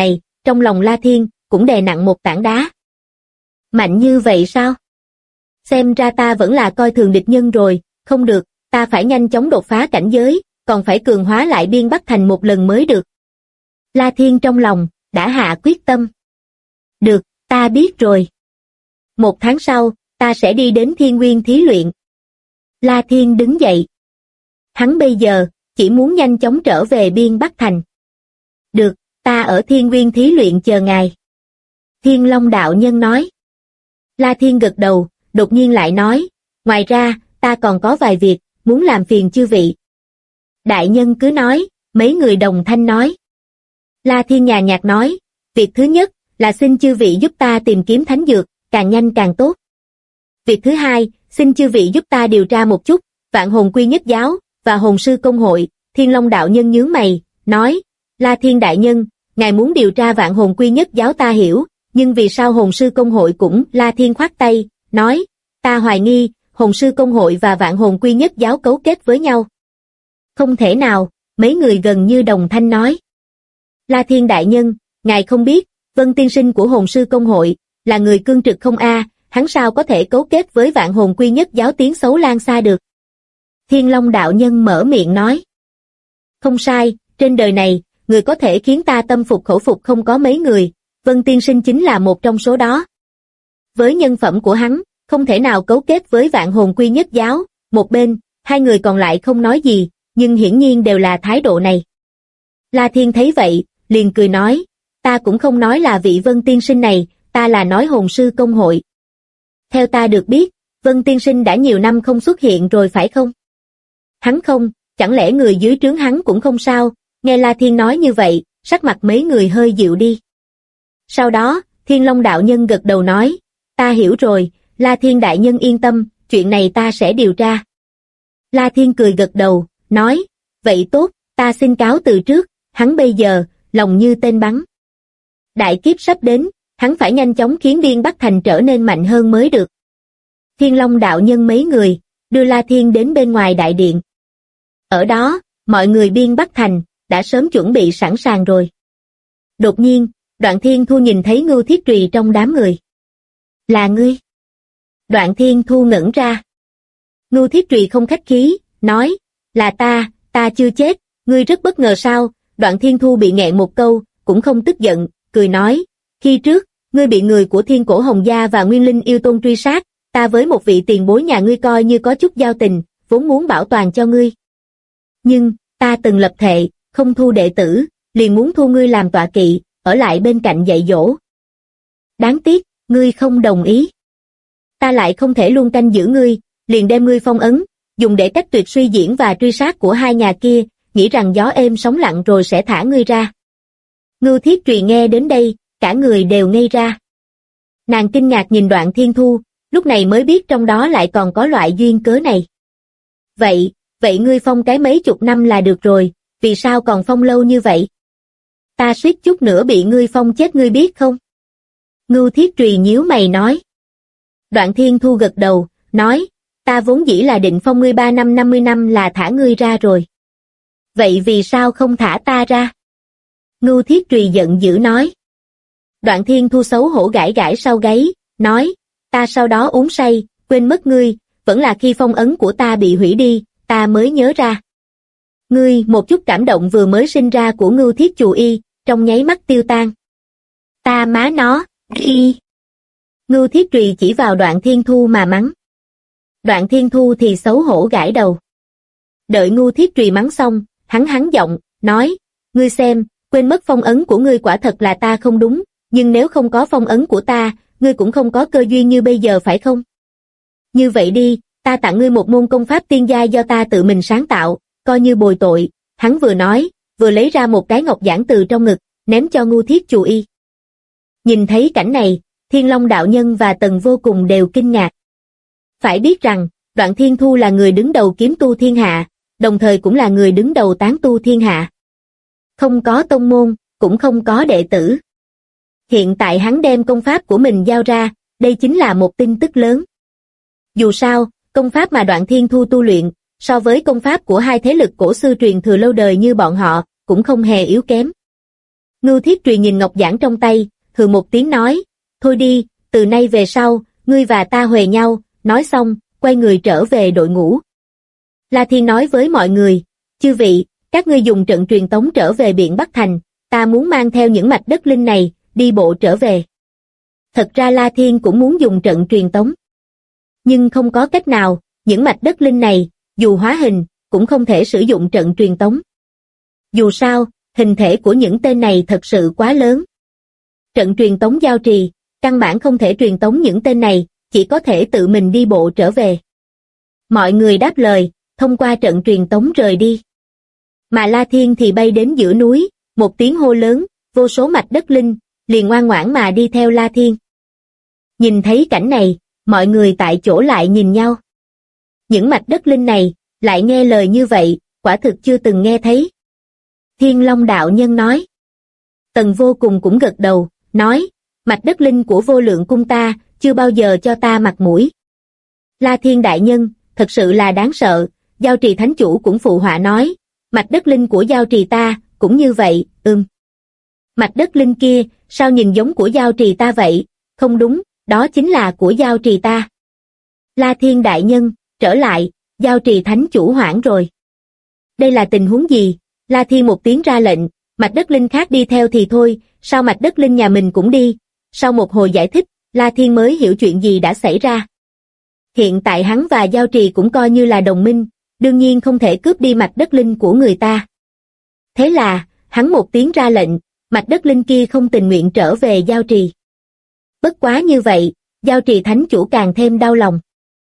trong lòng La Thiên cũng đè nặng một tảng đá. Mạnh như vậy sao? Xem ra ta vẫn là coi thường địch nhân rồi, không được, ta phải nhanh chóng đột phá cảnh giới, còn phải cường hóa lại Biên Bắc Thành một lần mới được. La Thiên trong lòng đã hạ quyết tâm. Được, ta biết rồi. 1 tháng sau, ta sẽ đi đến Thiên Nguyên thí luyện. La Thiên đứng dậy. Hắn bây giờ chỉ muốn nhanh chóng trở về Biên Bắc Thành. Được, ta ở Thiên Nguyên thí luyện chờ ngài. Thiên Long đạo nhân nói. La Thiên gật đầu, đột nhiên lại nói, ngoài ra, ta còn có vài việc, muốn làm phiền chư vị. Đại nhân cứ nói, mấy người đồng thanh nói. La Thiên nhàn nhạt nói, việc thứ nhất là xin chư vị giúp ta tìm kiếm thánh dược, càng nhanh càng tốt. Việc thứ hai, xin chư vị giúp ta điều tra một chút, Vạn Hồn Quy Nhất Giáo và Hồn Sư Công Hội. Thiên Long đạo nhân nhướng mày, nói, La Thiên đại nhân, ngài muốn điều tra Vạn Hồn Quy Nhất Giáo ta hiểu, nhưng vì sao Hồn Sư Công Hội cũng? La Thiên khoát tay, nói, ta hoài nghi, Hồn Sư Công Hội và Vạn Hồn Quy Nhất Giáo cấu kết với nhau. Không thể nào, mấy người gần như đồng thanh nói. La Thiên đại nhân, ngài không biết, Vân tiên sinh của Hồn Sư Công Hội là người cương trực không hắn sao có thể cấu kết với Vạn Hồn Quy Nhất Giáo tiếng xấu lan xa được. Thiên Long đạo nhân mở miệng nói. Không sai, trên đời này, người có thể khiến ta tâm phục khẩu phục không có mấy người, Vân tiên sinh chính là một trong số đó. Với nhân phẩm của hắn, không thể nào cấu kết với Vạn Hồn Quy Nhất Giáo. Một bên, hai người còn lại không nói gì, nhưng hiển nhiên đều là thái độ này. La Thiên thấy vậy, liền cười nói, ta cũng không nói là vị Vân tiên sinh này, ta là nói Hồn Sư Công Hội. Theo ta được biết, Vân tiên sinh đã nhiều năm không xuất hiện rồi phải không? Hắn không, chẳng lẽ người dưới trướng hắn cũng không sao? Nghe La Thiên nói như vậy, sắc mặt mấy người hơi dịu đi. Sau đó, Thiên Long đạo nhân gật đầu nói, ta hiểu rồi, La Thiên đại nhân yên tâm, chuyện này ta sẽ điều tra. La Thiên cười gật đầu, nói, vậy tốt, ta xin cáo từ trước, hắn bây giờ, lòng như tên bắn. Đại kiếp sắp đến, hắn phải nhanh chóng khiến Biên Bắc Thành trở nên mạnh hơn mới được. Thiên Long đạo nhân mấy người, đưa La Thiên đến bên ngoài đại điện. Ở đó, mọi người Biên Bắc Thành, đã sớm chuẩn bị sẵn sàng rồi. Đột nhiên, Đoạn Thiên Thu nhìn thấy Ngưu Thiết Trùy trong đám người. Là ngươi? Đoạn Thiên Thu ngẩn ra. Ngưu Thiết Trùy không khách khí, nói, là ta chưa chết, ngươi rất bất ngờ sao? Đoạn Thiên Thu bị nghẹn một câu, cũng không tức giận, cười nói, khi trước, ngươi bị người của Thiên Cổ Hồng Gia và Nguyên Linh Yêu Tôn truy sát, ta với một vị tiền bối nhà ngươi coi như có chút giao tình, vốn muốn bảo toàn cho ngươi. Nhưng, ta từng lập thệ, không thu đệ tử, liền muốn thu ngươi làm tọa kỵ, ở lại bên cạnh dạy dỗ. Đáng tiếc, ngươi không đồng ý. Ta lại không thể luôn canh giữ ngươi, liền đem ngươi phong ấn, dùng để cách tuyệt suy diễn và truy sát của hai nhà kia, nghĩ rằng gió êm sóng lặng rồi sẽ thả ngươi ra. Ngưu Thiết Trùy nghe đến đây, cả người đều ngây ra. Nàng kinh ngạc nhìn Đoạn Thiên Thu, lúc này mới biết trong đó lại còn có loại duyên cớ này. Vậy ngươi phong cái mấy chục năm là được rồi, vì sao còn phong lâu như vậy? Ta suýt chút nữa bị ngươi phong chết ngươi biết không? Ngưu Thiết Trùy nhíu mày nói. Đoạn Thiên Thu gật đầu, nói, ta vốn dĩ là định phong ngươi 3 năm 50 năm là thả ngươi ra rồi. Vậy vì sao không thả ta ra? Ngưu Thiết Trùy giận dữ nói. Đoạn Thiên Thu xấu hổ gãi gãi sau gáy, nói, ta sau đó uống say, quên mất ngươi, vẫn là khi phong ấn của ta bị hủy đi, ta mới nhớ ra. Ngươi, một chút cảm động vừa mới sinh ra của Ngưu Thiết Chù Y, trong nháy mắt tiêu tan. Ta má nó, y. Ngưu Thiết Trùy chỉ vào Đoạn Thiên Thu mà mắng. Đoạn Thiên Thu thì xấu hổ gãi đầu. Đợi Ngưu Thiết Trùy mắng xong, hắn giọng, nói, ngươi xem, quên mất phong ấn của ngươi quả thật là ta không đúng, nhưng nếu không có phong ấn của ta, ngươi cũng không có cơ duyên như bây giờ phải không? Như vậy đi, ta tặng ngươi một môn công pháp tiên giai do ta tự mình sáng tạo, coi như bồi tội. Hắn vừa nói, vừa lấy ra một cái ngọc giản từ trong ngực, ném cho Ngưu Thiết Chù Y. Nhìn thấy cảnh này, Thiên Long đạo nhân và Tần Vô Cùng đều kinh ngạc. Phải biết rằng, Đoạn Thiên Thu là người đứng đầu kiếm tu thiên hạ, đồng thời cũng là người đứng đầu tán tu thiên hạ. Không có tông môn, cũng không có đệ tử. Hiện tại hắn đem công pháp của mình giao ra, đây chính là một tin tức lớn. Dù sao, công pháp mà Đoạn Thiên Thu tu luyện, so với công pháp của hai thế lực cổ xưa truyền thừa lâu đời như bọn họ, cũng không hề yếu kém. Ngưu Thiết Trùy nhìn ngọc giản trong tay, hừ một tiếng nói, thôi đi, từ nay về sau, ngươi và ta huề nhau, nói xong, quay người trở về đội ngũ. La Thiên nói với mọi người, chư vị, các ngươi dùng trận truyền tống trở về Biện Bắc Thành, ta muốn mang theo những mạch đất linh này, đi bộ trở về. Thật ra La Thiên cũng muốn dùng trận truyền tống. Nhưng không có cách nào, những mạch đất linh này, dù hóa hình, cũng không thể sử dụng trận truyền tống. Dù sao, hình thể của những tên này thật sự quá lớn. Trận truyền tống giao trì, căn bản không thể truyền tống những tên này, chỉ có thể tự mình đi bộ trở về. Mọi người đáp lời, thông qua trận truyền tống rời đi. Mà La Thiên thì bay đến giữa núi, một tiếng hô lớn, vô số mạch đất linh, liền ngoan ngoãn mà đi theo La Thiên. Nhìn thấy cảnh này, mọi người tại chỗ lại nhìn nhau. Những mạch đất linh này, lại nghe lời như vậy, quả thực chưa từng nghe thấy. Thiên Long đạo nhân nói. Tần Vô Cùng cũng gật đầu, nói, mạch đất linh của Vô Lượng cung ta, chưa bao giờ cho ta mặt mũi. La Thiên đại nhân, thật sự là đáng sợ, Giao Trì thánh chủ cũng phụ họa nói, mạch đất linh của Giao Trì ta, cũng như vậy, Mạch đất linh kia, sao nhìn giống của Giao Trì ta vậy, không đúng, đó chính là của Giao Trì ta. La Thiên đại nhân, trở lại, Giao Trì thánh chủ hoảng rồi. Đây là tình huống gì? La Thiên một tiếng ra lệnh, mạch đất linh khác đi theo thì thôi, sao mạch đất linh nhà mình cũng đi? Sau một hồi giải thích, La Thiên mới hiểu chuyện gì đã xảy ra. Hiện tại hắn và Giao Trì cũng coi như là đồng minh, đương nhiên không thể cướp đi mạch đất linh của người ta. Thế là, hắn một tiếng ra lệnh, mạch đất linh kia không tình nguyện trở về Giao Trì. Bất quá như vậy, Giao Trì thánh chủ càng thêm đau lòng.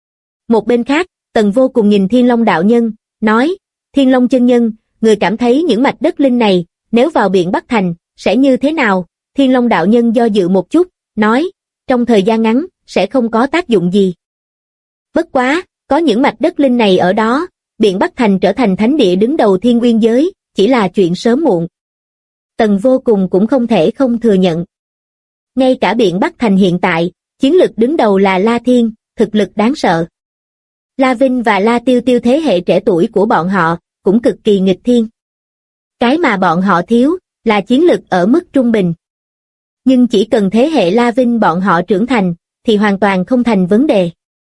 Một bên khác, Tần Vô Cùng nhìn Thiên Long đạo nhân, nói, Thiên Long chân nhân, người cảm thấy những mạch đất linh này, nếu vào Biện Bắc Thành, sẽ như thế nào? Thiên Long đạo nhân do dự một chút, nói, trong thời gian ngắn, sẽ không có tác dụng gì. Bất quá, có những mạch đất linh này ở đó, Biện Bắc Thành trở thành thánh địa đứng đầu thiên nguyên giới, chỉ là chuyện sớm muộn. Tần Vô Cùng cũng không thể không thừa nhận. Ngay cả Biện Bắc Thành hiện tại, chiến lực đứng đầu là La Thiên, thực lực đáng sợ. La Vinh và La Tiêu Tiêu thế hệ trẻ tuổi của bọn họ, cũng cực kỳ nghịch thiên. Cái mà bọn họ thiếu, là chiến lực ở mức trung bình. Nhưng chỉ cần thế hệ La Vinh bọn họ trưởng thành, thì hoàn toàn không thành vấn đề.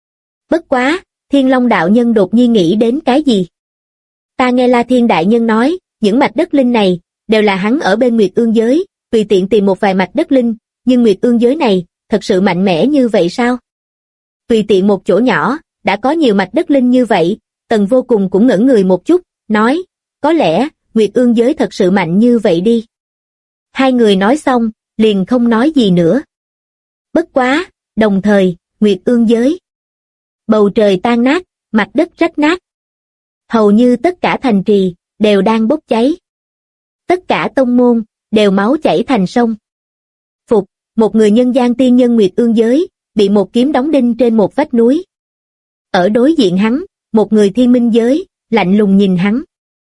Bất quá, Thiên Long đạo nhân đột nhiên nghĩ đến cái gì? Ta nghe La Thiên đại nhân nói, những mạch đất linh này, đều là hắn ở bên Nguyệt Ương giới, tùy tiện tìm một vài mạch đất linh, nhưng Nguyệt Ương giới này, thật sự mạnh mẽ như vậy sao? Tùy tiện một chỗ nhỏ, đã có nhiều mạch đất linh như vậy, Tần Vô Cùng cũng ngẩn người một chút, nói, có lẽ, Nguyệt Ương giới thật sự mạnh như vậy đi. Hai người nói xong, liền không nói gì nữa. Bất quá, đồng thời, Nguyệt Ương giới. Bầu trời tan nát, mặt đất rách nát. Hầu như tất cả thành trì, đều đang bốc cháy. Tất cả tông môn, đều máu chảy thành sông. Phục, một người nhân gian tiên nhân Nguyệt Ương giới, bị một kiếm đóng đinh trên một vách núi. Ở đối diện hắn, một người thiên minh giới, lạnh lùng nhìn hắn.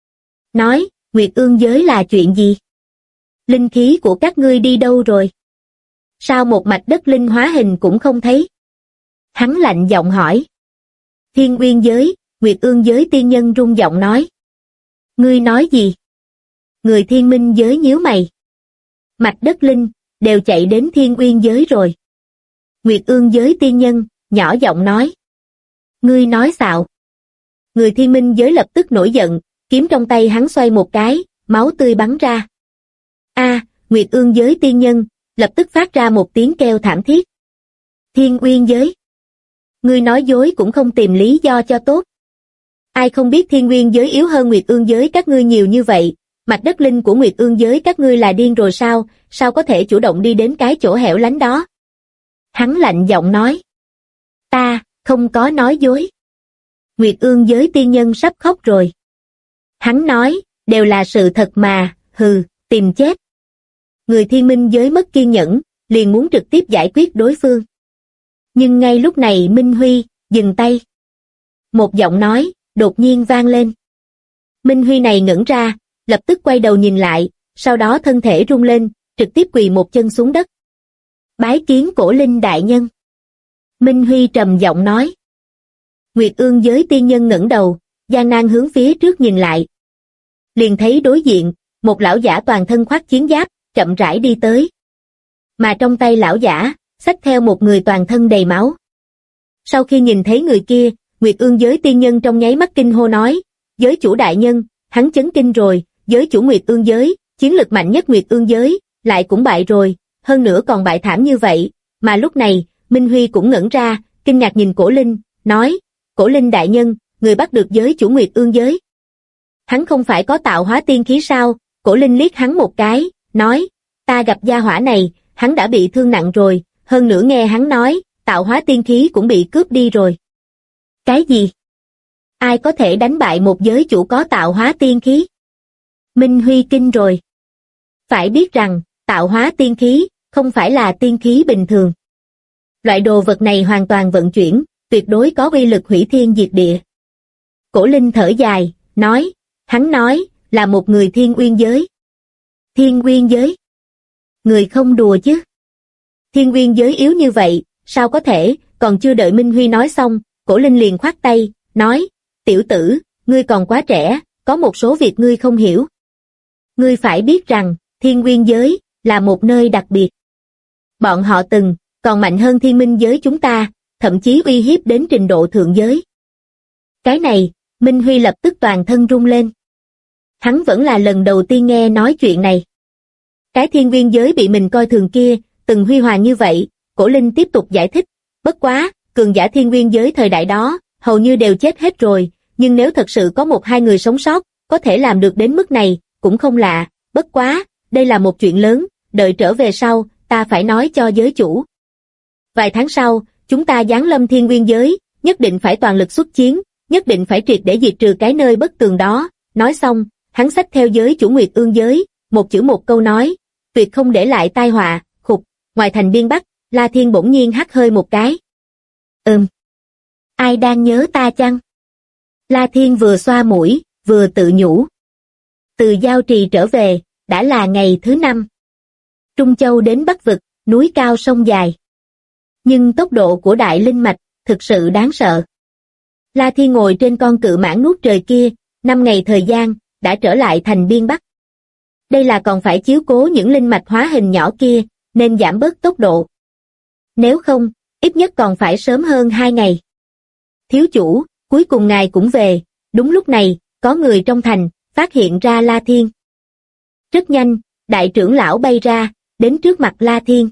Nói, Nguyệt Ương giới là chuyện gì? Linh khí của các ngươi đi đâu rồi? Sao một mạch đất linh hóa hình cũng không thấy? Hắn lạnh giọng hỏi. Thiên Uyên giới, Nguyệt Ương giới tiên nhân rung giọng nói. Ngươi nói gì? Người thiên minh giới nhíu mày. Mạch đất linh, đều chạy đến Thiên Uyên giới rồi. Nguyệt Ương giới tiên nhân, nhỏ giọng nói. Ngươi nói xạo. Người thiên minh giới lập tức nổi giận, kiếm trong tay hắn xoay một cái, máu tươi bắn ra. Nguyệt Ương giới tiên nhân, lập tức phát ra một tiếng kêu thảm thiết. Thiên Uyên giới. Ngươi nói dối cũng không tìm lý do cho tốt. Ai không biết Thiên Uyên giới yếu hơn Nguyệt Ương giới các ngươi nhiều như vậy, mạch đất linh của Nguyệt Ương giới các ngươi là điên rồi sao, sao có thể chủ động đi đến cái chỗ hẻo lánh đó? Hắn lạnh giọng nói. Ta, không có nói dối. Nguyệt Ương giới tiên nhân sắp khóc rồi. Hắn nói, đều là sự thật mà, hừ, tìm chết. Người thiên minh giới mất kiên nhẫn, liền muốn trực tiếp giải quyết đối phương. Nhưng ngay lúc này Minh Huy, dừng tay. Một giọng nói, đột nhiên vang lên. Minh Huy này ngẩn ra, lập tức quay đầu nhìn lại, sau đó thân thể rung lên, trực tiếp quỳ một chân xuống đất. Bái kiến Cổ Linh đại nhân. Minh Huy trầm giọng nói. Nguyệt Ương giới tiên nhân ngẩng đầu, gian nan hướng phía trước nhìn lại. Liền thấy đối diện, một lão giả toàn thân khoác chiến giáp, chậm rãi đi tới. Mà trong tay lão giả, xách theo một người toàn thân đầy máu. Sau khi nhìn thấy người kia, Nguyệt Ương giới tiên nhân trong nháy mắt kinh hô nói, giới chủ đại nhân, hắn chấn kinh rồi, giới chủ Nguyệt Ương giới, chiến lực mạnh nhất Nguyệt Ương giới, lại cũng bại rồi, hơn nữa còn bại thảm như vậy. Mà lúc này, Minh Huy cũng ngẩn ra, kinh ngạc nhìn Cổ Linh, nói, Cổ Linh đại nhân, người bắt được giới chủ Nguyệt Ương giới. Hắn không phải có tạo hóa tiên khí sao? Cổ Linh liếc hắn một cái, nói, ta gặp gia hỏa này, hắn đã bị thương nặng rồi, hơn nữa nghe hắn nói, tạo hóa tiên khí cũng bị cướp đi rồi. Cái gì? Ai có thể đánh bại một giới chủ có tạo hóa tiên khí? Minh Huy kinh rồi. Phải biết rằng, tạo hóa tiên khí, không phải là tiên khí bình thường. Loại đồ vật này hoàn toàn vận chuyển, tuyệt đối có uy lực hủy thiên diệt địa. Cổ Linh thở dài, nói, hắn nói, là một người Thiên Uyên giới. Thiên Uyên giới? Người không đùa chứ? Thiên Uyên giới yếu như vậy, sao có thể? Còn chưa đợi Minh Huy nói xong, Cổ Linh liền khoát tay, nói, tiểu tử, ngươi còn quá trẻ, có một số việc ngươi không hiểu. Ngươi phải biết rằng, Thiên Uyên giới, là một nơi đặc biệt. Bọn họ còn mạnh hơn Thiên Minh giới chúng ta, thậm chí uy hiếp đến trình độ thượng giới. Cái này, Minh Huy lập tức toàn thân run lên. Hắn vẫn là lần đầu tiên nghe nói chuyện này. Cái Thiên Uyên giới bị mình coi thường kia, từng huy hoàng như vậy, Cổ Linh tiếp tục giải thích, bất quá, cường giả Thiên Uyên giới thời đại đó, hầu như đều chết hết rồi, nhưng nếu thật sự có một hai người sống sót, có thể làm được đến mức này, cũng không lạ, bất quá, đây là một chuyện lớn, đợi trở về sau, ta phải nói cho giới chủ. Vài tháng sau, chúng ta giáng lâm Thiên Uyên giới, nhất định phải toàn lực xuất chiến, nhất định phải triệt để diệt trừ cái nơi bất tường đó. Nói xong, hắn xách theo giới chủ Nguyệt Ương giới, một chữ một câu nói, tuyệt không để lại tai họa. Khục, ngoài thành biên Bắc, La Thiên bỗng nhiên hắt hơi một cái. Ai đang nhớ ta chăng? La Thiên vừa xoa mũi, vừa tự nhủ. Từ Giao Trì trở về, đã là ngày thứ 5. Trung Châu đến Bắc Vực, núi cao sông dài. Nhưng tốc độ của đại linh mạch, thực sự đáng sợ. La Thiên ngồi trên con cự mãng nuốt trời kia, 5 ngày thời gian, đã trở lại thành biên Bắc. Đây là còn phải chiếu cố những linh mạch hóa hình nhỏ kia, nên giảm bớt tốc độ. Nếu không, ít nhất còn phải sớm hơn 2 ngày. Thiếu chủ, cuối cùng ngài cũng về. Đúng lúc này, có người trong thành, phát hiện ra La Thiên. Rất nhanh, đại trưởng lão bay ra, đến trước mặt La Thiên.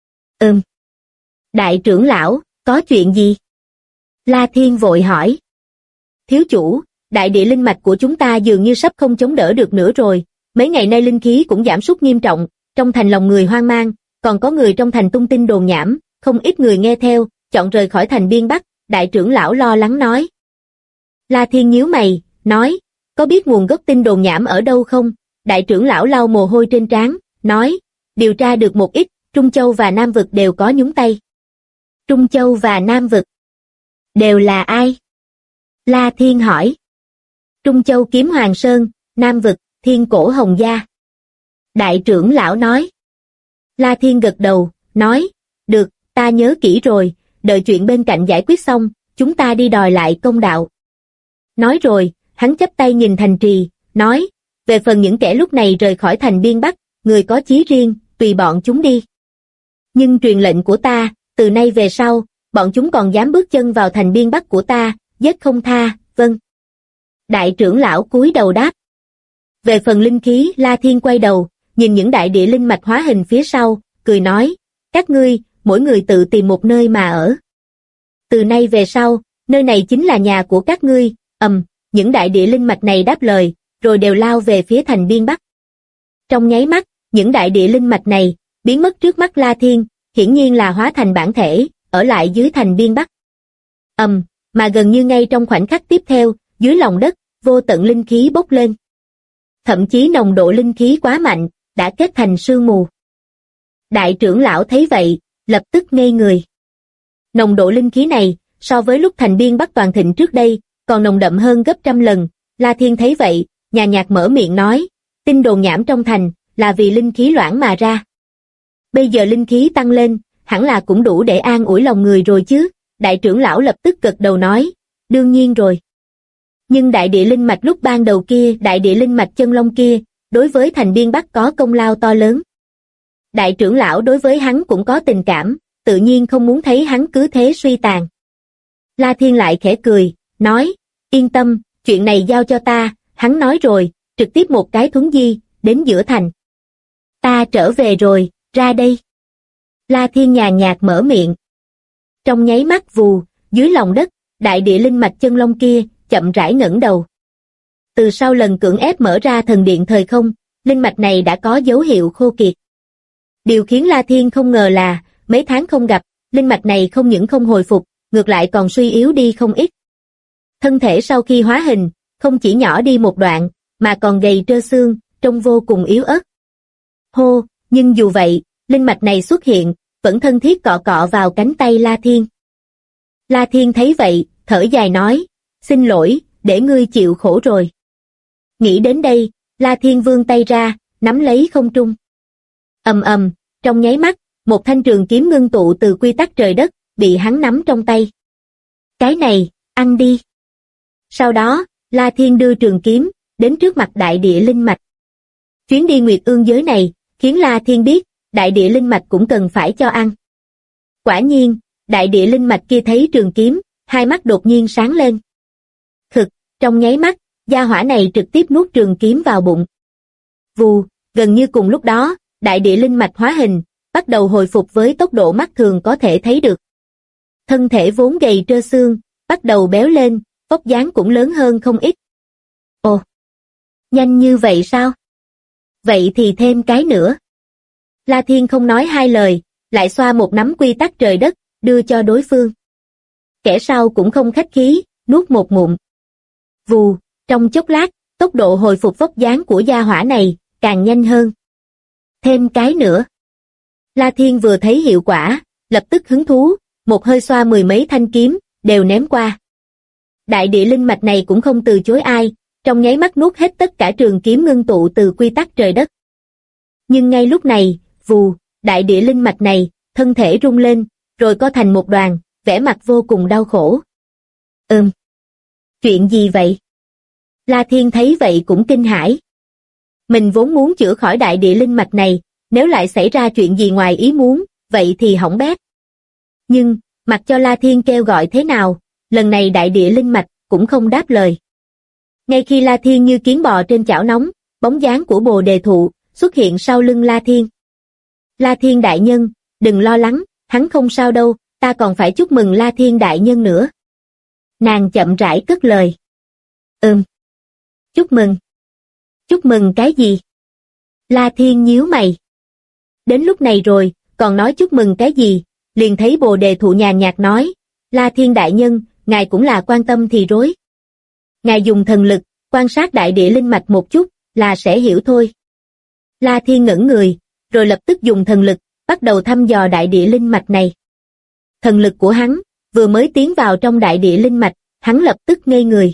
Đại trưởng lão, có chuyện gì? La Thiên vội hỏi. Thiếu chủ, đại địa linh mạch của chúng ta dường như sắp không chống đỡ được nữa rồi, mấy ngày nay linh khí cũng giảm sút nghiêm trọng, trong thành lòng người hoang mang, còn có người trong thành tung tin đồn nhảm, không ít người nghe theo, chọn rời khỏi thành biên Bắc, đại trưởng lão lo lắng nói. La Thiên nhíu mày, nói, có biết nguồn gốc tin đồn nhảm ở đâu không? Đại trưởng lão lau mồ hôi trên trán, nói, điều tra được một ít, Trung Châu và Nam Vực đều có nhúng tay. Trung Châu và Nam Vực đều là ai? La Thiên hỏi. Trung Châu Kiếm Hoàng Sơn, Nam Vực, Thiên Cổ Hồng Gia. Đại trưởng lão nói. La Thiên gật đầu, nói, được, ta nhớ kỹ rồi, đợi chuyện bên cạnh giải quyết xong, chúng ta đi đòi lại công đạo. Nói rồi, hắn chắp tay nhìn thành trì, nói, về phần những kẻ lúc này rời khỏi thành biên Bắc, người có chí riêng, tùy bọn chúng đi. Nhưng truyền lệnh của ta, từ nay về sau, bọn chúng còn dám bước chân vào thành biên Bắc của ta, giết không tha, vâng. Đại trưởng lão cúi đầu đáp. Về phần linh khí, La Thiên quay đầu, nhìn những đại địa linh mạch hóa hình phía sau, cười nói, các ngươi, mỗi người tự tìm một nơi mà ở. Từ nay về sau, nơi này chính là nhà của các ngươi. Những đại địa linh mạch này đáp lời, rồi đều lao về phía thành biên Bắc. Trong nháy mắt, những đại địa linh mạch này, biến mất trước mắt La Thiên, hiển nhiên là hóa thành bản thể, ở lại dưới thành biên Bắc. Mà gần như ngay trong khoảnh khắc tiếp theo, dưới lòng đất, vô tận linh khí bốc lên. Thậm chí nồng độ linh khí quá mạnh, đã kết thành sương mù. Đại trưởng lão thấy vậy, lập tức ngây người. Nồng độ linh khí này, so với lúc thành biên Bắc toàn thịnh trước đây, còn nồng đậm hơn gấp trăm lần. La Thiên thấy vậy, nhàn nhạt mở miệng nói, tin đồn nhảm trong thành, là vì linh khí loãng mà ra. Bây giờ linh khí tăng lên, hẳn là cũng đủ để an ủi lòng người rồi chứ. Đại trưởng lão lập tức gật đầu nói, đương nhiên rồi. Nhưng đại địa linh mạch lúc ban đầu kia, đại địa linh mạch chân long kia, đối với thành biên Bắc có công lao to lớn. đại trưởng lão đối với hắn cũng có tình cảm, tự nhiên không muốn thấy hắn cứ thế suy tàn. La Thiên lại khẽ cười, nói, yên tâm, chuyện này giao cho ta, hắn nói rồi, trực tiếp một cái thuấn di, đến giữa thành. Ta trở về rồi, ra đây. La Thiên nhàn nhạt mở miệng. Trong nháy mắt vù, dưới lòng đất, đại địa linh mạch chân long kia, chậm rãi ngẩng đầu. Từ sau lần cưỡng ép mở ra thần điện thời không, linh mạch này đã có dấu hiệu khô kiệt. Điều khiến La Thiên không ngờ là, mấy tháng không gặp, linh mạch này không những không hồi phục, ngược lại còn suy yếu đi không ít. Thân thể sau khi hóa hình, không chỉ nhỏ đi một đoạn, mà còn gầy trơ xương, trông vô cùng yếu ớt. Hô, nhưng dù vậy, linh mạch này xuất hiện, vẫn thân thiết cọ cọ vào cánh tay La Thiên. La Thiên thấy vậy, thở dài nói, xin lỗi, để ngươi chịu khổ rồi. Nghĩ đến đây, La Thiên vươn tay ra, nắm lấy không trung. Ầm ầm, trong nháy mắt, một thanh trường kiếm ngưng tụ từ quy tắc trời đất, bị hắn nắm trong tay. Cái này, ăn đi. Sau đó, La Thiên đưa trường kiếm, đến trước mặt đại địa linh mạch. Chuyến đi Nguyệt Ương giới này, khiến La Thiên biết, đại địa linh mạch cũng cần phải cho ăn. Quả nhiên, đại địa linh mạch kia thấy trường kiếm, hai mắt đột nhiên sáng lên. Khực, trong nháy mắt, gia hỏa này trực tiếp nuốt trường kiếm vào bụng. Vù, gần như cùng lúc đó, đại địa linh mạch hóa hình, bắt đầu hồi phục với tốc độ mắt thường có thể thấy được. Thân thể vốn gầy trơ xương, bắt đầu béo lên, vóc dáng cũng lớn hơn không ít. Ồ, nhanh như vậy sao? Vậy thì thêm cái nữa. La Thiên không nói hai lời, lại xoa một nắm quy tắc trời đất, đưa cho đối phương. Kẻ sau cũng không khách khí, nuốt một ngụm. Vù, trong chốc lát, tốc độ hồi phục vóc dáng của gia hỏa này, càng nhanh hơn. Thêm cái nữa. La Thiên vừa thấy hiệu quả, lập tức hứng thú, một hơi xoa mười mấy thanh kiếm, đều ném qua. Đại địa linh mạch này cũng không từ chối ai, trong nháy mắt nuốt hết tất cả trường kiếm ngưng tụ từ quy tắc trời đất. Nhưng ngay lúc này, vù, đại địa linh mạch này, thân thể rung lên, rồi co thành một đoàn, vẻ mặt vô cùng đau khổ. Chuyện gì vậy? La Thiên thấy vậy cũng kinh hãi. Mình vốn muốn chữa khỏi đại địa linh mạch này, nếu lại xảy ra chuyện gì ngoài ý muốn, vậy thì hỏng bét. Nhưng, mặc cho La Thiên kêu gọi thế nào, lần này đại địa linh mạch cũng không đáp lời. Ngay khi La Thiên như kiến bò trên chảo nóng, bóng dáng của Bồ Đề Thụ xuất hiện sau lưng La Thiên. La Thiên đại nhân, đừng lo lắng, hắn không sao đâu, ta còn phải chúc mừng La Thiên đại nhân nữa. Nàng chậm rãi cất lời. Chúc mừng. Chúc mừng cái gì? La Thiên nhíu mày. Đến lúc này rồi, còn nói chúc mừng cái gì? Liền thấy Bồ Đề Thụ nhàn nhạt nói, La Thiên đại nhân, ngài cũng là quan tâm thì rối. Ngài dùng thần lực, quan sát đại địa linh mạch một chút, là sẽ hiểu thôi. La Thiên ngẩn người, rồi lập tức dùng thần lực, bắt đầu thăm dò đại địa linh mạch này. Thần lực của hắn, vừa mới tiến vào trong đại địa linh mạch, hắn lập tức ngây người.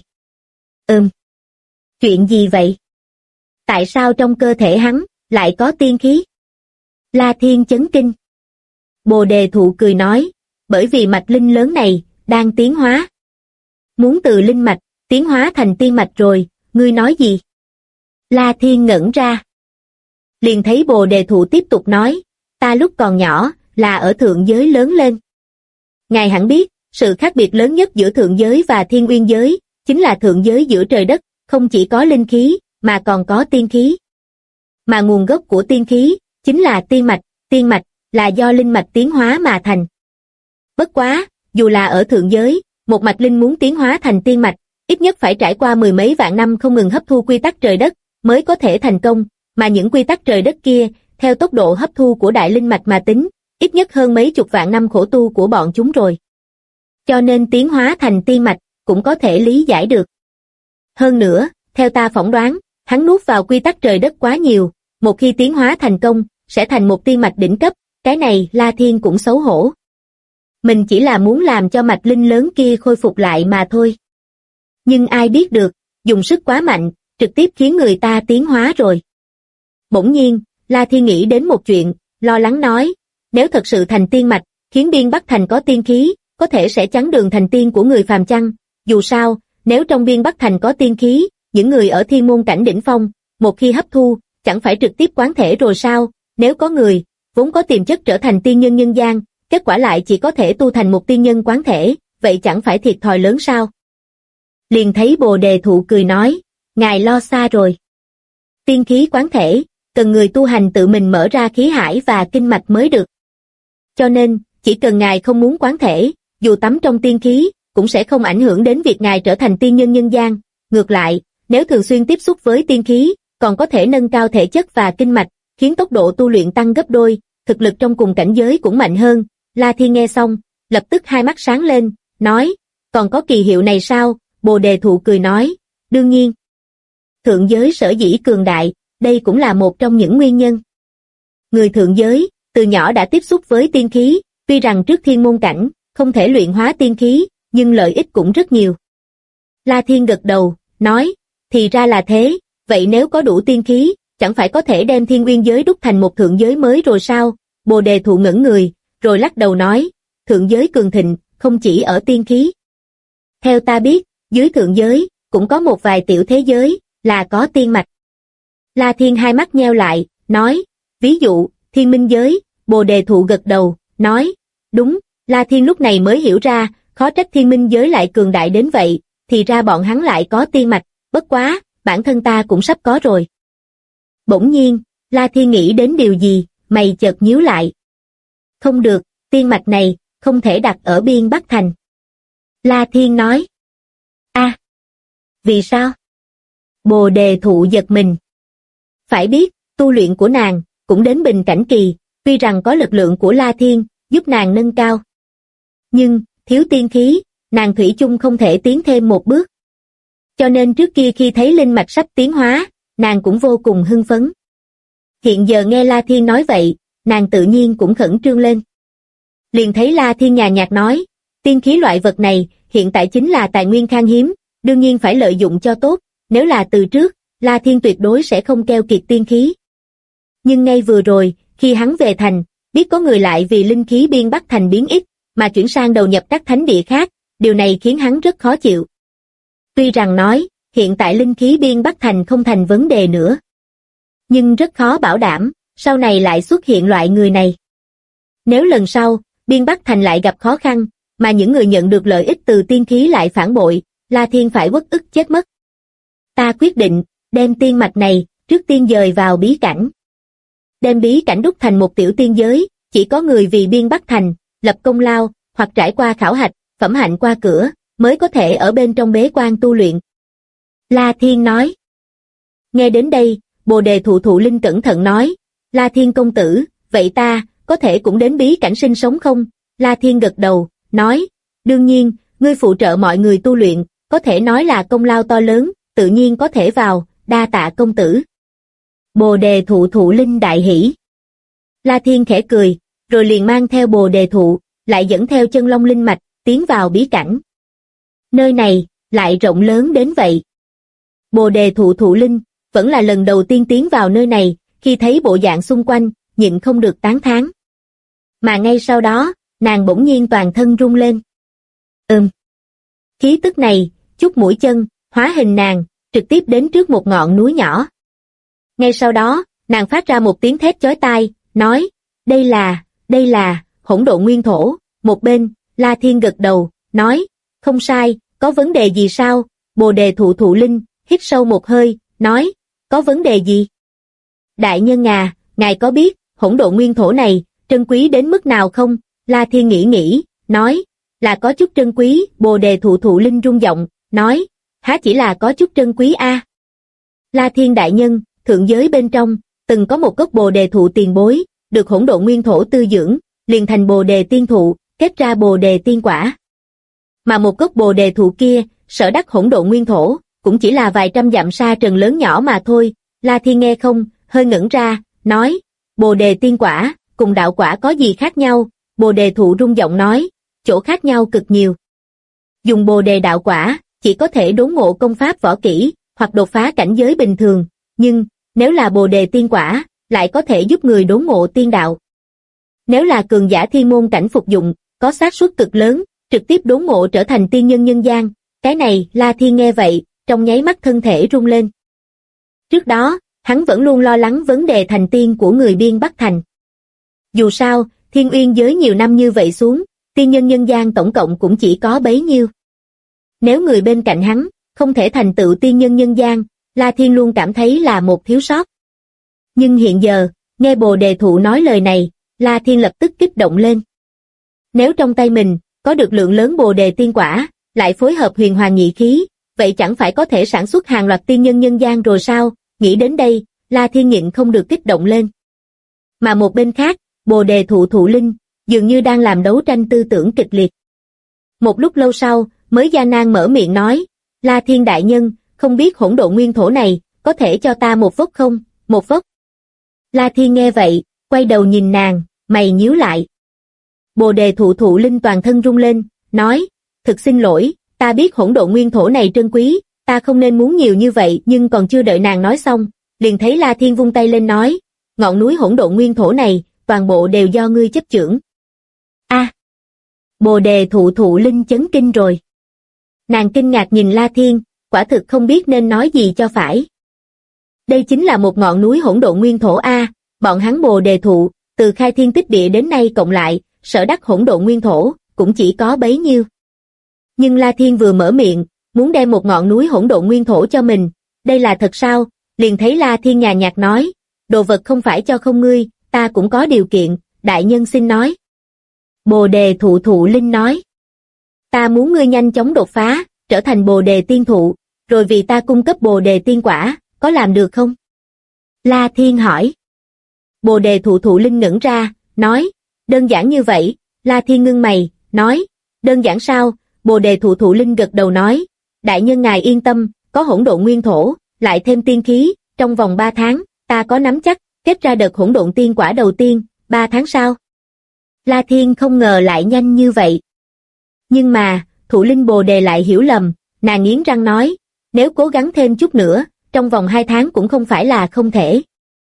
Chuyện gì vậy? Tại sao trong cơ thể hắn, lại có tiên khí? La Thiên chấn kinh. Bồ Đề Thụ cười nói, bởi vì mạch linh lớn này, đang tiến hóa. Muốn từ linh mạch, tiến hóa thành tiên mạch rồi, ngươi nói gì? La Thiên ngẩn ra. Liền thấy Bồ Đề Thụ tiếp tục nói, ta lúc còn nhỏ, là ở thượng giới lớn lên. Ngài hẳn biết, sự khác biệt lớn nhất giữa thượng giới và thiên uyên giới, chính là thượng giới giữa trời đất, không chỉ có linh khí, mà còn có tiên khí. Mà nguồn gốc của tiên khí, chính là tiên mạch, là do linh mạch tiến hóa mà thành. Bất quá, dù là ở thượng giới, một mạch linh muốn tiến hóa thành tiên mạch, ít nhất phải trải qua mười mấy vạn năm không ngừng hấp thu quy tắc trời đất, mới có thể thành công, mà những quy tắc trời đất kia, theo tốc độ hấp thu của đại linh mạch mà tính, ít nhất hơn mấy chục vạn năm khổ tu của bọn chúng rồi. Cho nên tiến hóa thành tiên mạch, cũng có thể lý giải được. Hơn nữa, theo ta phỏng đoán, hắn nuốt vào quy tắc trời đất quá nhiều, một khi tiến hóa thành công, sẽ thành một tiên mạch đỉnh cấp, cái này La Thiên cũng xấu hổ. Mình chỉ là muốn làm cho mạch linh lớn kia khôi phục lại mà thôi. Nhưng ai biết được, dùng sức quá mạnh, trực tiếp khiến người ta tiến hóa rồi. Bỗng nhiên, La Thiên nghĩ đến một chuyện, lo lắng nói, nếu thật sự thành tiên mạch, khiến Biên Bắc Thành có tiên khí, có thể sẽ chắn đường thành tiên của người phàm chăng? Dù sao, nếu trong Biên Bắc Thành có tiên khí, những người ở thiên môn cảnh đỉnh phong, một khi hấp thu, chẳng phải trực tiếp quán thể rồi sao? Nếu có người, vốn có tiềm chất trở thành tiên nhân nhân gian, kết quả lại chỉ có thể tu thành một tiên nhân quán thể, vậy chẳng phải thiệt thòi lớn sao? Liền thấy Bồ Đề Thụ cười nói, ngài lo xa rồi. Tiên khí quán thể, cần người tu hành tự mình mở ra khí hải và kinh mạch mới được. Cho nên, chỉ cần ngài không muốn quán thể, dù tắm trong tiên khí, cũng sẽ không ảnh hưởng đến việc ngài trở thành tiên nhân nhân gian. Ngược lại, nếu thường xuyên tiếp xúc với tiên khí, còn có thể nâng cao thể chất và kinh mạch, khiến tốc độ tu luyện tăng gấp đôi, thực lực trong cùng cảnh giới cũng mạnh hơn. La Thiên nghe xong, lập tức hai mắt sáng lên, nói, còn có kỳ hiệu này sao? Bồ Đề Thụ cười nói, đương nhiên. Thượng giới sở dĩ cường đại, đây cũng là một trong những nguyên nhân. Người thượng giới, từ nhỏ đã tiếp xúc với tiên khí, tuy rằng trước thiên môn cảnh, không thể luyện hóa tiên khí, nhưng lợi ích cũng rất nhiều. La Thiên gật đầu, nói, thì ra là thế, vậy nếu có đủ tiên khí, chẳng phải có thể đem Thiên Uyên giới đúc thành một thượng giới mới rồi sao? Bồ Đề Thụ ngẩn người, rồi lắc đầu nói, thượng giới cường thịnh, không chỉ ở tiên khí. Theo ta biết, dưới thượng giới, cũng có một vài tiểu thế giới, là có tiên mạch. La Thiên hai mắt nheo lại, nói, ví dụ, Thiên Minh giới. Bồ Đề Thụ gật đầu, nói, đúng. La Thiên lúc này mới hiểu ra, khó trách Thiên Minh giới lại cường đại đến vậy, thì ra bọn hắn lại có tiên mạch, bất quá, bản thân ta cũng sắp có rồi. Bỗng nhiên, La Thiên nghĩ đến điều gì, mày chợt nhíu lại. Không được, tiên mạch này, không thể đặt ở Biên Bắc Thành. La Thiên nói. Vì sao? Bồ Đề Thụ giật mình. Phải biết, tu luyện của nàng, cũng đến bình cảnh kỳ, tuy rằng có lực lượng của La Thiên, giúp nàng nâng cao. Nhưng, thiếu tiên khí, nàng thủy chung không thể tiến thêm một bước. Cho nên trước kia khi thấy linh mạch sắp tiến hóa, nàng cũng vô cùng hưng phấn. Hiện giờ nghe La Thiên nói vậy, nàng tự nhiên cũng khẩn trương lên. Liền thấy La Thiên nhàn nhạt nói, tiên khí loại vật này, hiện tại chính là tài nguyên khan hiếm, đương nhiên phải lợi dụng cho tốt, nếu là từ trước, La Thiên tuyệt đối sẽ không keo kiệt tiên khí. Nhưng ngay vừa rồi, khi hắn về thành, biết có người lại vì linh khí Biên Bắc Thành biến ít, mà chuyển sang đầu nhập các thánh địa khác, điều này khiến hắn rất khó chịu. Tuy rằng nói, hiện tại linh khí Biên Bắc Thành không thành vấn đề nữa. Nhưng rất khó bảo đảm, sau này lại xuất hiện loại người này. Nếu lần sau, Biên Bắc Thành lại gặp khó khăn, mà những người nhận được lợi ích từ tiên khí lại phản bội, La Thiên phải uất ức chết mất. Ta quyết định, đem tiên mạch này, trước tiên dời vào bí cảnh. Đem bí cảnh đúc thành một tiểu tiên giới, chỉ có người vì Biên Bắc Thành, lập công lao, hoặc trải qua khảo hạch, phẩm hạnh qua cửa, mới có thể ở bên trong bế quan tu luyện. La Thiên nói. Nghe đến đây, Bồ Đề Thụ Linh cẩn thận nói, La Thiên công tử, vậy ta, có thể cũng đến bí cảnh sinh sống không? La Thiên gật đầu, nói, đương nhiên, ngươi phụ trợ mọi người tu luyện, có thể nói là công lao to lớn, tự nhiên có thể vào, đa tạ công tử. Bồ Đề Thụ Linh đại hỉ. La Thiên khẽ cười, rồi liền mang theo Bồ Đề Thụ, lại dẫn theo chân long linh mạch, tiến vào bí cảnh. Nơi này, lại rộng lớn đến vậy. Bồ Đề Thụ Linh, vẫn là lần đầu tiên tiến vào nơi này, khi thấy bộ dạng xung quanh, nhịn không được tán thán. Mà ngay sau đó, nàng bỗng nhiên toàn thân rung lên. Khí tức này, chút mũi chân, hóa hình nàng, trực tiếp đến trước một ngọn núi nhỏ. Ngay sau đó, nàng phát ra một tiếng thét chói tai, nói, đây là, hỗn độn nguyên thổ. Một bên, La Thiên gật đầu, nói, không sai, có vấn đề gì sao? Bồ Đề Thụ Linh, hít sâu một hơi, nói, có vấn đề gì? Đại nhân à, ngài có biết, hỗn độn nguyên thổ này, trân quý đến mức nào không? La Thiên nghĩ, nói, là có chút trân quý. Bồ Đề Thụ Linh rung giọng, nói, há chỉ là có chút trân quý a? La Thiên đại nhân, thượng giới bên trong, từng có một gốc Bồ Đề Thụ tiền bối, được hỗn độn nguyên thổ tư dưỡng, liền thành Bồ Đề Tiên Thụ, kết ra Bồ Đề Tiên Quả. Mà một gốc Bồ Đề Thụ kia, sở đắc hỗn độn nguyên thổ, cũng chỉ là vài trăm dặm sa trần lớn nhỏ mà thôi. La Thiên nghe không, hơi ngẩn ra, nói, Bồ Đề Tiên Quả, cùng đạo quả có gì khác nhau? Bồ Đề Thụ rung giọng nói, chỗ khác nhau cực nhiều. Dùng Bồ Đề đạo quả, chỉ có thể đốn ngộ công pháp võ kỹ, hoặc đột phá cảnh giới bình thường, nhưng, nếu là Bồ Đề Tiên Quả, lại có thể giúp người đốn ngộ tiên đạo. Nếu là cường giả thiên môn cảnh phục dụng, có xác suất cực lớn, trực tiếp đốn ngộ trở thành tiên nhân nhân gian. Cái này, La Thiên nghe vậy, trong nháy mắt thân thể rung lên. Trước đó, hắn vẫn luôn lo lắng vấn đề thành tiên của người Biên Bắc Thành. Dù sao, Thiên Uyên giới nhiều năm như vậy xuống, tiên nhân nhân gian tổng cộng cũng chỉ có bấy nhiêu. Nếu người bên cạnh hắn không thể thành tựu tiên nhân nhân gian, La Thiên luôn cảm thấy là một thiếu sót. Nhưng hiện giờ, nghe Bồ Đề Thụ nói lời này, La Thiên lập tức kích động lên. Nếu trong tay mình có được lượng lớn Bồ Đề tiên quả, lại phối hợp huyền hoàng nhị khí, vậy chẳng phải có thể sản xuất hàng loạt tiên nhân nhân gian rồi sao? Nghĩ đến đây, La Thiên nhịn không được kích động lên. Mà một bên khác, Bồ Đề Thụ Thụ Linh dường như đang làm đấu tranh tư tưởng kịch liệt. Một lúc lâu sau, mới gian nan mở miệng nói, La Thiên đại nhân, không biết hỗn độn nguyên thổ này, có thể cho ta một vốc không? Một vốc. La Thiên nghe vậy, quay đầu nhìn nàng, mày nhíu lại. Bồ Đề Thụ Thụ Linh toàn thân rung lên, nói, thực xin lỗi, ta biết hỗn độn nguyên thổ này trân quý, ta không nên muốn nhiều như vậy, nhưng còn chưa đợi nàng nói xong, liền thấy La Thiên vung tay lên nói, ngọn núi hỗn độn nguyên thổ này, toàn bộ đều do ngươi chấp chưởng. A, Bồ Đề Thụ Thụ Linh chấn kinh rồi. Nàng kinh ngạc nhìn La Thiên, quả thực không biết nên nói gì cho phải. Đây chính là một ngọn núi hỗn độn nguyên thổ A, bọn hắn Bồ Đề Thụ, từ khai thiên tích địa đến nay cộng lại, sở đắc hỗn độn nguyên thổ, cũng chỉ có bấy nhiêu. Nhưng La Thiên vừa mở miệng, muốn đem một ngọn núi hỗn độn nguyên thổ cho mình, đây là thật sao? Liền thấy La Thiên nhàn nhạt nói, đồ vật không phải cho không ngươi, ta cũng có điều kiện, đại nhân xin nói. Bồ Đề Thụ Thụ Linh nói, ta muốn ngươi nhanh chóng đột phá, trở thành Bồ Đề tiên thụ, rồi vì ta cung cấp Bồ Đề tiên quả, có làm được không? La Thiên hỏi. Bồ Đề Thụ Thụ Linh ngẩn ra, nói, đơn giản như vậy. La Thiên ngưng mày, nói, đơn giản sao? Bồ Đề Thụ Thụ Linh gật đầu nói, đại nhân ngài yên tâm, có hỗn độn nguyên thổ, lại thêm tiên khí, trong vòng 3 tháng, ta có nắm chắc, kết ra đợt hỗn độn tiên quả đầu tiên, 3 tháng sau. La Thiên không ngờ lại nhanh như vậy. Nhưng mà, Thụ Linh Bồ Đề lại hiểu lầm, nàng nghiến răng nói, nếu cố gắng thêm chút nữa, trong vòng 2 tháng cũng không phải là không thể.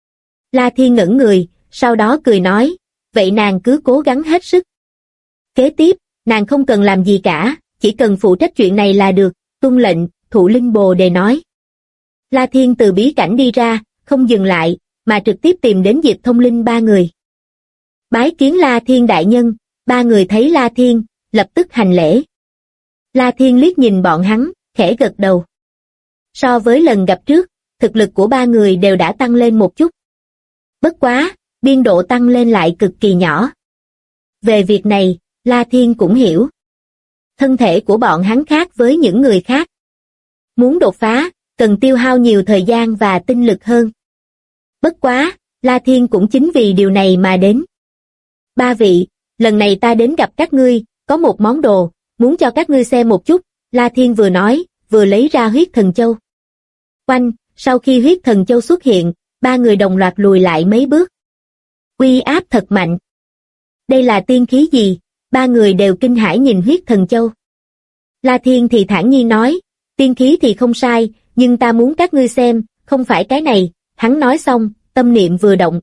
La Thiên ngẩn người, sau đó cười nói, vậy nàng cứ cố gắng hết sức. Kế tiếp, nàng không cần làm gì cả, chỉ cần phụ trách chuyện này là được, tuân lệnh, Thụ Linh Bồ Đề nói. La Thiên từ bí cảnh đi ra, không dừng lại, mà trực tiếp tìm đến Diệp Thông Linh ba người. Bái kiến La Thiên đại nhân, ba người thấy La Thiên, lập tức hành lễ. La Thiên liếc nhìn bọn hắn, khẽ gật đầu. So với lần gặp trước, thực lực của ba người đều đã tăng lên một chút. Bất quá, biên độ tăng lên lại cực kỳ nhỏ. Về việc này, La Thiên cũng hiểu. Thân thể của bọn hắn khác với những người khác. Muốn đột phá, cần tiêu hao nhiều thời gian và tinh lực hơn. Bất quá, La Thiên cũng chính vì điều này mà đến. Ba vị, lần này ta đến gặp các ngươi, có một món đồ, muốn cho các ngươi xem một chút, La Thiên vừa nói, vừa lấy ra huyết thần châu. Oanh, sau khi huyết thần châu xuất hiện, ba người đồng loạt lùi lại mấy bước. Uy áp thật mạnh. Đây là tiên khí gì? Ba người đều kinh hãi nhìn huyết thần châu. La Thiên thì thản nhiên nói, tiên khí thì không sai, nhưng ta muốn các ngươi xem, không phải cái này. Hắn nói xong, tâm niệm vừa động.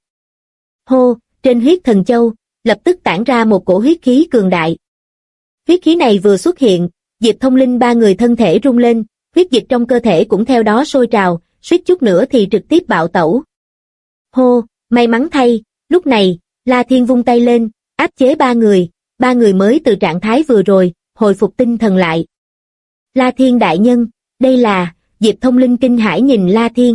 Hô, trên huyết thần châu, lập tức tản ra một cổ huyết khí cường đại. Huyết khí này vừa xuất hiện, Diệp Thông Linh ba người thân thể rung lên, huyết dịch trong cơ thể cũng theo đó sôi trào, suýt chút nữa thì trực tiếp bạo tẩu. Hô, may mắn thay, lúc này, La Thiên vung tay lên, áp chế ba người mới từ trạng thái vừa rồi, hồi phục tinh thần lại. La Thiên đại nhân, đây là, Diệp Thông Linh kinh hãi nhìn La Thiên.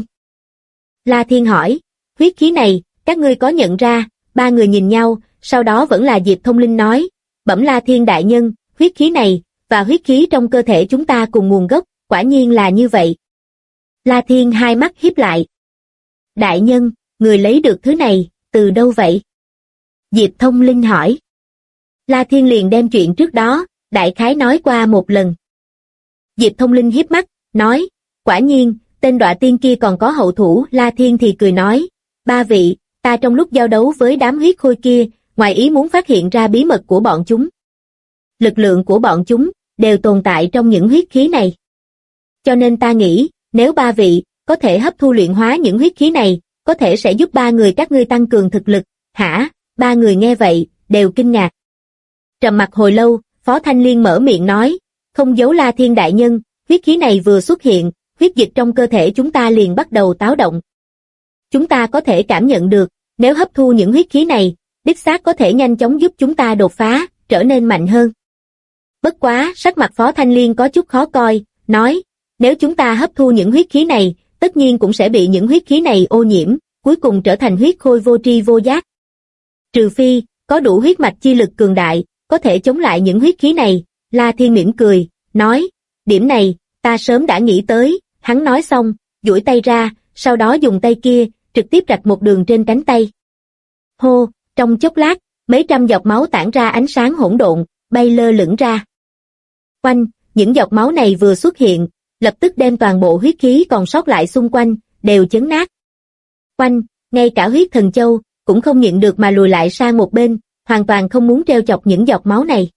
La Thiên hỏi, huyết khí này, các ngươi có nhận ra? Ba người nhìn nhau, sau đó vẫn là Diệp Thông Linh nói, bẩm La Thiên đại nhân, huyết khí này, và huyết khí trong cơ thể chúng ta cùng nguồn gốc, quả nhiên là như vậy. La Thiên hai mắt híp lại. Đại nhân, người lấy được thứ này, từ đâu vậy? Diệp Thông Linh hỏi. La Thiên liền đem chuyện trước đó, đại khái nói qua một lần. Diệp Thông Linh híp mắt, nói, quả nhiên, tên đọa tiên kia còn có hậu thủ. La Thiên thì cười nói, ba vị, ta trong lúc giao đấu với đám huyết khôi kia, ngoài ý muốn phát hiện ra bí mật của bọn chúng. Lực lượng của bọn chúng, đều tồn tại trong những huyết khí này. Cho nên ta nghĩ, nếu ba vị, có thể hấp thu luyện hóa những huyết khí này, có thể sẽ giúp ba người các ngươi tăng cường thực lực. Hả? Ba người nghe vậy, đều kinh ngạc. Trầm mặc hồi lâu, Phó Thanh Liên mở miệng nói, không giấu La Thiên đại nhân, huyết khí này vừa xuất hiện, huyết dịch trong cơ thể chúng ta liền bắt đầu táo động. Chúng ta có thể cảm nhận được, nếu hấp thu những huyết khí này, đích xác có thể nhanh chóng giúp chúng ta đột phá, trở nên mạnh hơn. Bất quá, sắc mặt Phó Thanh Liên có chút khó coi, nói, nếu chúng ta hấp thu những huyết khí này, tất nhiên cũng sẽ bị những huyết khí này ô nhiễm, cuối cùng trở thành huyết khôi vô tri vô giác. Trừ phi, có đủ huyết mạch chi lực cường đại, có thể chống lại những huyết khí này, La Thiên mỉm cười, nói, điểm này, ta sớm đã nghĩ tới, hắn nói xong, duỗi tay ra, sau đó dùng tay kia, trực tiếp rạch một đường trên cánh tay. Hô, trong chốc lát, mấy trăm giọt máu tản ra ánh sáng hỗn độn, bay lơ lửng ra. Oanh, những giọt máu này vừa xuất hiện, lập tức đem toàn bộ huyết khí còn sót lại xung quanh, đều chấn nát. Oanh, ngay cả huyết thần châu, cũng không nhịn được mà lùi lại sang một bên, hoàn toàn không muốn treo chọc những giọt máu này.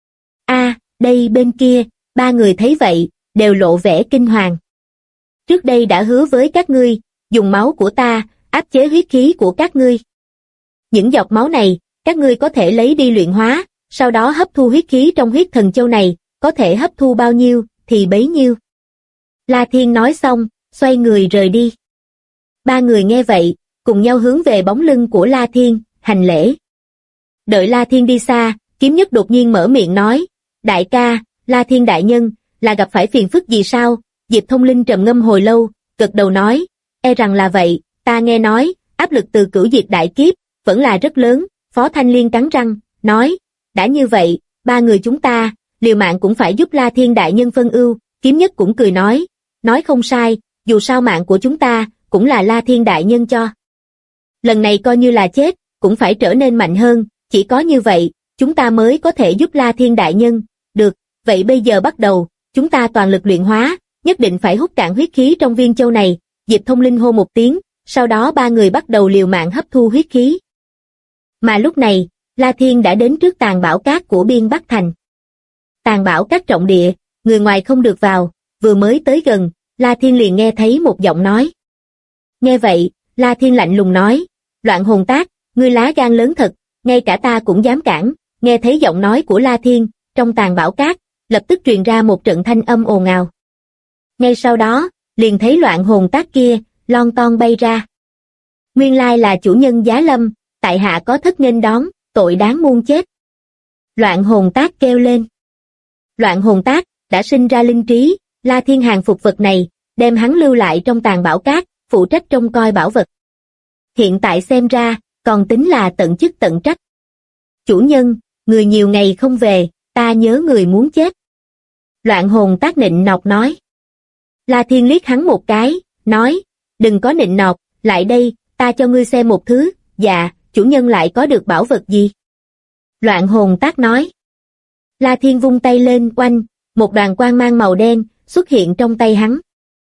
Đây bên kia, ba người thấy vậy, đều lộ vẻ kinh hoàng. Trước đây đã hứa với các ngươi, dùng máu của ta, áp chế huyết khí của các ngươi. Những giọt máu này, các ngươi có thể lấy đi luyện hóa, sau đó hấp thu huyết khí trong huyết thần châu này, có thể hấp thu bao nhiêu, thì bấy nhiêu. La Thiên nói xong, xoay người rời đi. Ba người nghe vậy, cùng nhau hướng về bóng lưng của La Thiên, hành lễ. Đợi La Thiên đi xa, Kiếm Nhất đột nhiên mở miệng nói, đại ca, La Thiên đại nhân, là gặp phải phiền phức gì sao? Diệp Thông Linh trầm ngâm hồi lâu, gật đầu nói, rằng là vậy, ta nghe nói, áp lực từ cửu diệt đại kiếp, vẫn là rất lớn. Phó Thanh Liên cắn răng, nói, đã như vậy, ba người chúng ta, liều mạng cũng phải giúp La Thiên đại nhân phân ưu. Kiếm Nhất cũng cười nói không sai, dù sao mạng của chúng ta, cũng là La Thiên đại nhân cho. Lần này coi như là chết, cũng phải trở nên mạnh hơn, chỉ có như vậy, chúng ta mới có thể giúp La Thiên đại nhân. Được, vậy bây giờ bắt đầu, chúng ta toàn lực luyện hóa, nhất định phải hút cạn huyết khí trong viên châu này. Diệp Thông Linh hô một tiếng, sau đó ba người bắt đầu liều mạng hấp thu huyết khí. Mà lúc này, La Thiên đã đến trước tàn bảo cát của Biên Bắc Thành. Tàn bảo cát trọng địa, người ngoài không được vào, vừa mới tới gần, La Thiên liền nghe thấy một giọng nói. Nghe vậy, La Thiên lạnh lùng nói, Loạn Hồn Tác, ngươi lá gan lớn thật, ngay cả ta cũng dám cản. Nghe thấy giọng nói của La Thiên, trong tàn bảo cát, lập tức truyền ra một trận thanh âm ồn ào. Ngay sau đó, liền thấy Loạn Hồn Tác kia, lon ton bay ra. Nguyên lai là chủ nhân giá lâm, tại hạ có thất nghênh đón, tội đáng muôn chết. Loạn Hồn Tác kêu lên. Loạn Hồn Tác, đã sinh ra linh trí, La Thiên hàng phục vật này, đem hắn lưu lại trong tàn bảo cát, phụ trách trông coi bảo vật. Hiện tại xem ra, còn tính là tận chức tận trách. Chủ nhân, người nhiều ngày không về, ta nhớ người muốn chết. Loạn Hồn Tác nịnh nọt nói. La Thiên liếc hắn một cái, nói, đừng có nịnh nọt, lại đây, ta cho ngươi xem một thứ. Dạ, chủ nhân lại có được bảo vật gì? Loạn Hồn Tác nói. La Thiên vung tay lên, oanh, một đoàn quang mang màu đen xuất hiện trong tay hắn.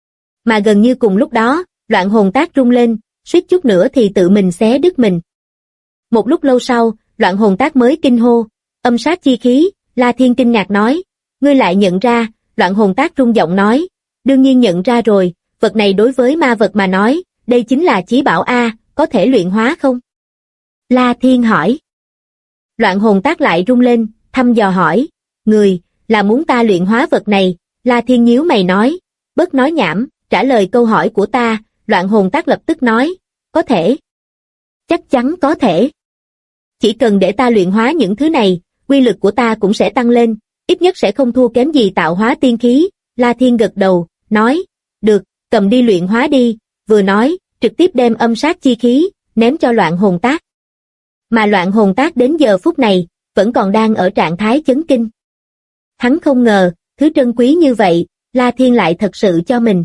Mà gần như cùng lúc đó, Loạn Hồn Tác rung lên, suýt chút nữa thì tự mình xé đứt mình. Một lúc lâu sau, Loạn Hồn Tác mới kinh hô, âm sát chi khí. La Thiên kinh ngạc nói, ngươi lại nhận ra? Loạn Hồn Tác rung giọng nói, đương nhiên nhận ra rồi, vật này đối với ma vật mà nói, đây chính là chí bảo a, có thể luyện hóa không? La Thiên hỏi. Loạn Hồn Tác lại rung lên, thăm dò hỏi, người, là muốn ta luyện hóa vật này? La Thiên nhíu mày nói, bớt nói nhảm, trả lời câu hỏi của ta. Loạn Hồn Tác lập tức nói, có thể. Chắc chắn có thể. Chỉ cần để ta luyện hóa những thứ này, uy lực của ta cũng sẽ tăng lên, ít nhất sẽ không thua kém gì tạo hóa tiên khí. La Thiên gật đầu, nói, được, cầm đi luyện hóa đi, vừa nói, trực tiếp đem âm sát chi khí, ném cho Loạn Hồn Tác. Mà Loạn Hồn Tác đến giờ phút này, vẫn còn đang ở trạng thái chấn kinh. Hắn không ngờ, thứ trân quý như vậy, La Thiên lại thật sự cho mình.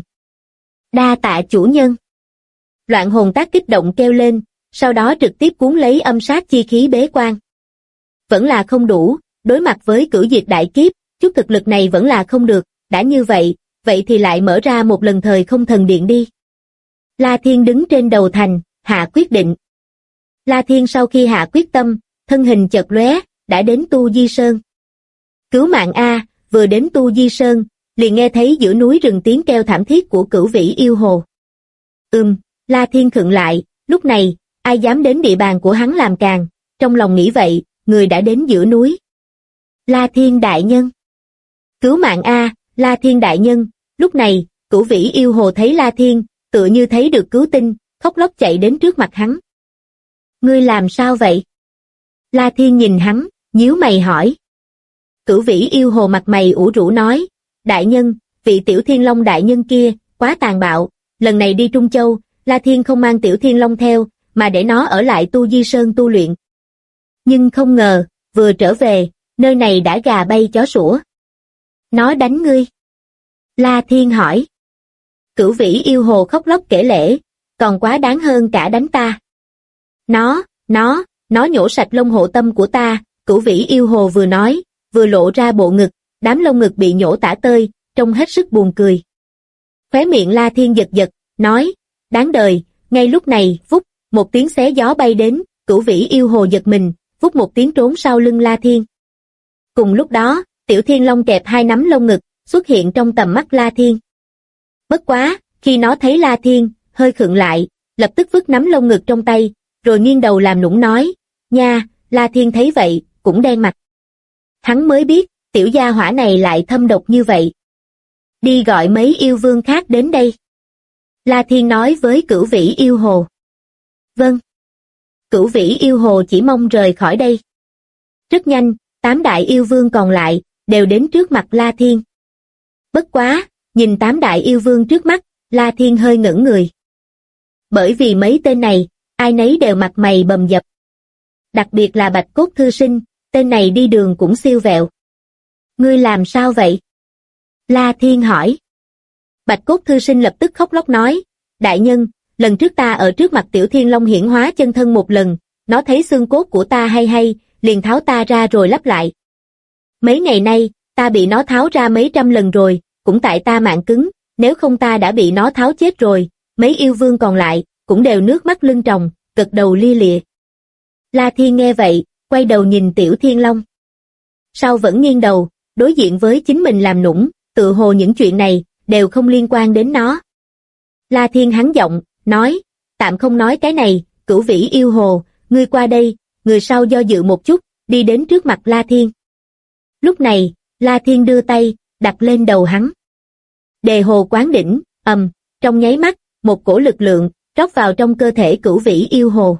Đa tạ chủ nhân. Loạn Hồn Tác kích động kêu lên, sau đó trực tiếp cuốn lấy âm sát chi khí bế quan. Vẫn là không đủ, đối mặt với cửu diệt đại kiếp, chút thực lực này vẫn là không được, đã như vậy, vậy thì lại mở ra một lần thời không thần điện đi. La Thiên đứng trên đầu thành, hạ quyết định. La Thiên sau khi hạ quyết tâm, thân hình chợt lóe, đã đến Tu Di Sơn. Cứu mạng a, vừa đến Tu Di Sơn, liền nghe thấy giữa núi rừng tiếng kêu thảm thiết của Cửu Vĩ yêu hồ. La Thiên khựng lại, lúc này, ai dám đến địa bàn của hắn làm càn, trong lòng nghĩ vậy, người đã đến giữa núi. La Thiên đại nhân. Cứu mạng a, La Thiên đại nhân. Lúc này, Cửu Vĩ yêu hồ thấy La Thiên, tựa như thấy được cứu tinh, khóc lóc chạy đến trước mặt hắn. Ngươi làm sao vậy? La Thiên nhìn hắn, nhíu mày hỏi. Cửu Vĩ Yêu Hồ mặt mày ủ rũ nói, đại nhân, vị Tiểu Thiên Long đại nhân kia, quá tàn bạo, lần này đi Trung Châu, La Thiên không mang Tiểu Thiên Long theo, mà để nó ở lại Tu Di Sơn tu luyện. Nhưng không ngờ, vừa trở về, nơi này đã gà bay chó sủa. Nó đánh ngươi. La Thiên hỏi. Cửu Vĩ Yêu Hồ khóc lóc kể lể, còn quá đáng hơn cả đánh ta. Nó nhổ sạch lông hộ tâm của ta, Cửu Vĩ Yêu Hồ vừa nói, vừa lộ ra bộ ngực, đám lông ngực bị nhổ tả tơi, trông hết sức buồn cười. Khóe miệng La Thiên giật giật, nói, đáng đời, ngay lúc này, vút, một tiếng xé gió bay đến, Cửu Vĩ Yêu Hồ giật mình, vút một tiếng trốn sau lưng La Thiên. Cùng lúc đó, Tiểu Thiên Long kẹp hai nắm lông ngực, xuất hiện trong tầm mắt La Thiên. Bất quá, khi nó thấy La Thiên, hơi khựng lại, lập tức vứt nắm lông ngực trong tay, rồi nghiêng đầu làm nũng nói, nha, La Thiên thấy vậy, cũng đen mặt. Hắn mới biết, tiểu gia hỏa này lại thâm độc như vậy. Đi gọi mấy yêu vương khác đến đây. La Thiên nói với Cửu Vĩ Yêu Hồ. Vâng. Cửu Vĩ Yêu Hồ chỉ mong rời khỏi đây. Rất nhanh, 8 đại yêu vương còn lại, đều đến trước mặt La Thiên. Bất quá, nhìn 8 đại yêu vương trước mắt, La Thiên hơi ngẩn người. Bởi vì mấy tên này, ai nấy đều mặt mày bầm dập. Đặc biệt là Bạch Cốt Thư Sinh, tên này đi đường cũng siêu vẹo. Ngươi làm sao vậy? La Thiên hỏi. Bạch Cốt Thư Sinh lập tức khóc lóc nói, đại nhân, lần trước ta ở trước mặt Tiểu Thiên Long hiển hóa chân thân một lần, nó thấy xương cốt của ta hay, liền tháo ta ra rồi lắp lại. Mấy ngày nay, ta bị nó tháo ra mấy trăm lần rồi, cũng tại ta mạng cứng, nếu không ta đã bị nó tháo chết rồi. Mấy yêu vương còn lại, cũng đều nước mắt lưng tròng, gật đầu lia lịa. La Thiên nghe vậy, quay đầu nhìn Tiểu Thiên Long. Sau vẫn nghiêng đầu, đối diện với chính mình làm nũng, tự hồ những chuyện này, đều không liên quan đến nó. La Thiên hắn giọng, nói, tạm không nói cái này, Cửu Vĩ Yêu Hồ, ngươi qua đây, người sau do dự một chút, đi đến trước mặt La Thiên. Lúc này, La Thiên đưa tay, đặt lên đầu hắn. Đề hồ quán đỉnh, trong nháy mắt, một cổ lực lượng, rót vào trong cơ thể Cửu Vĩ Yêu Hồ.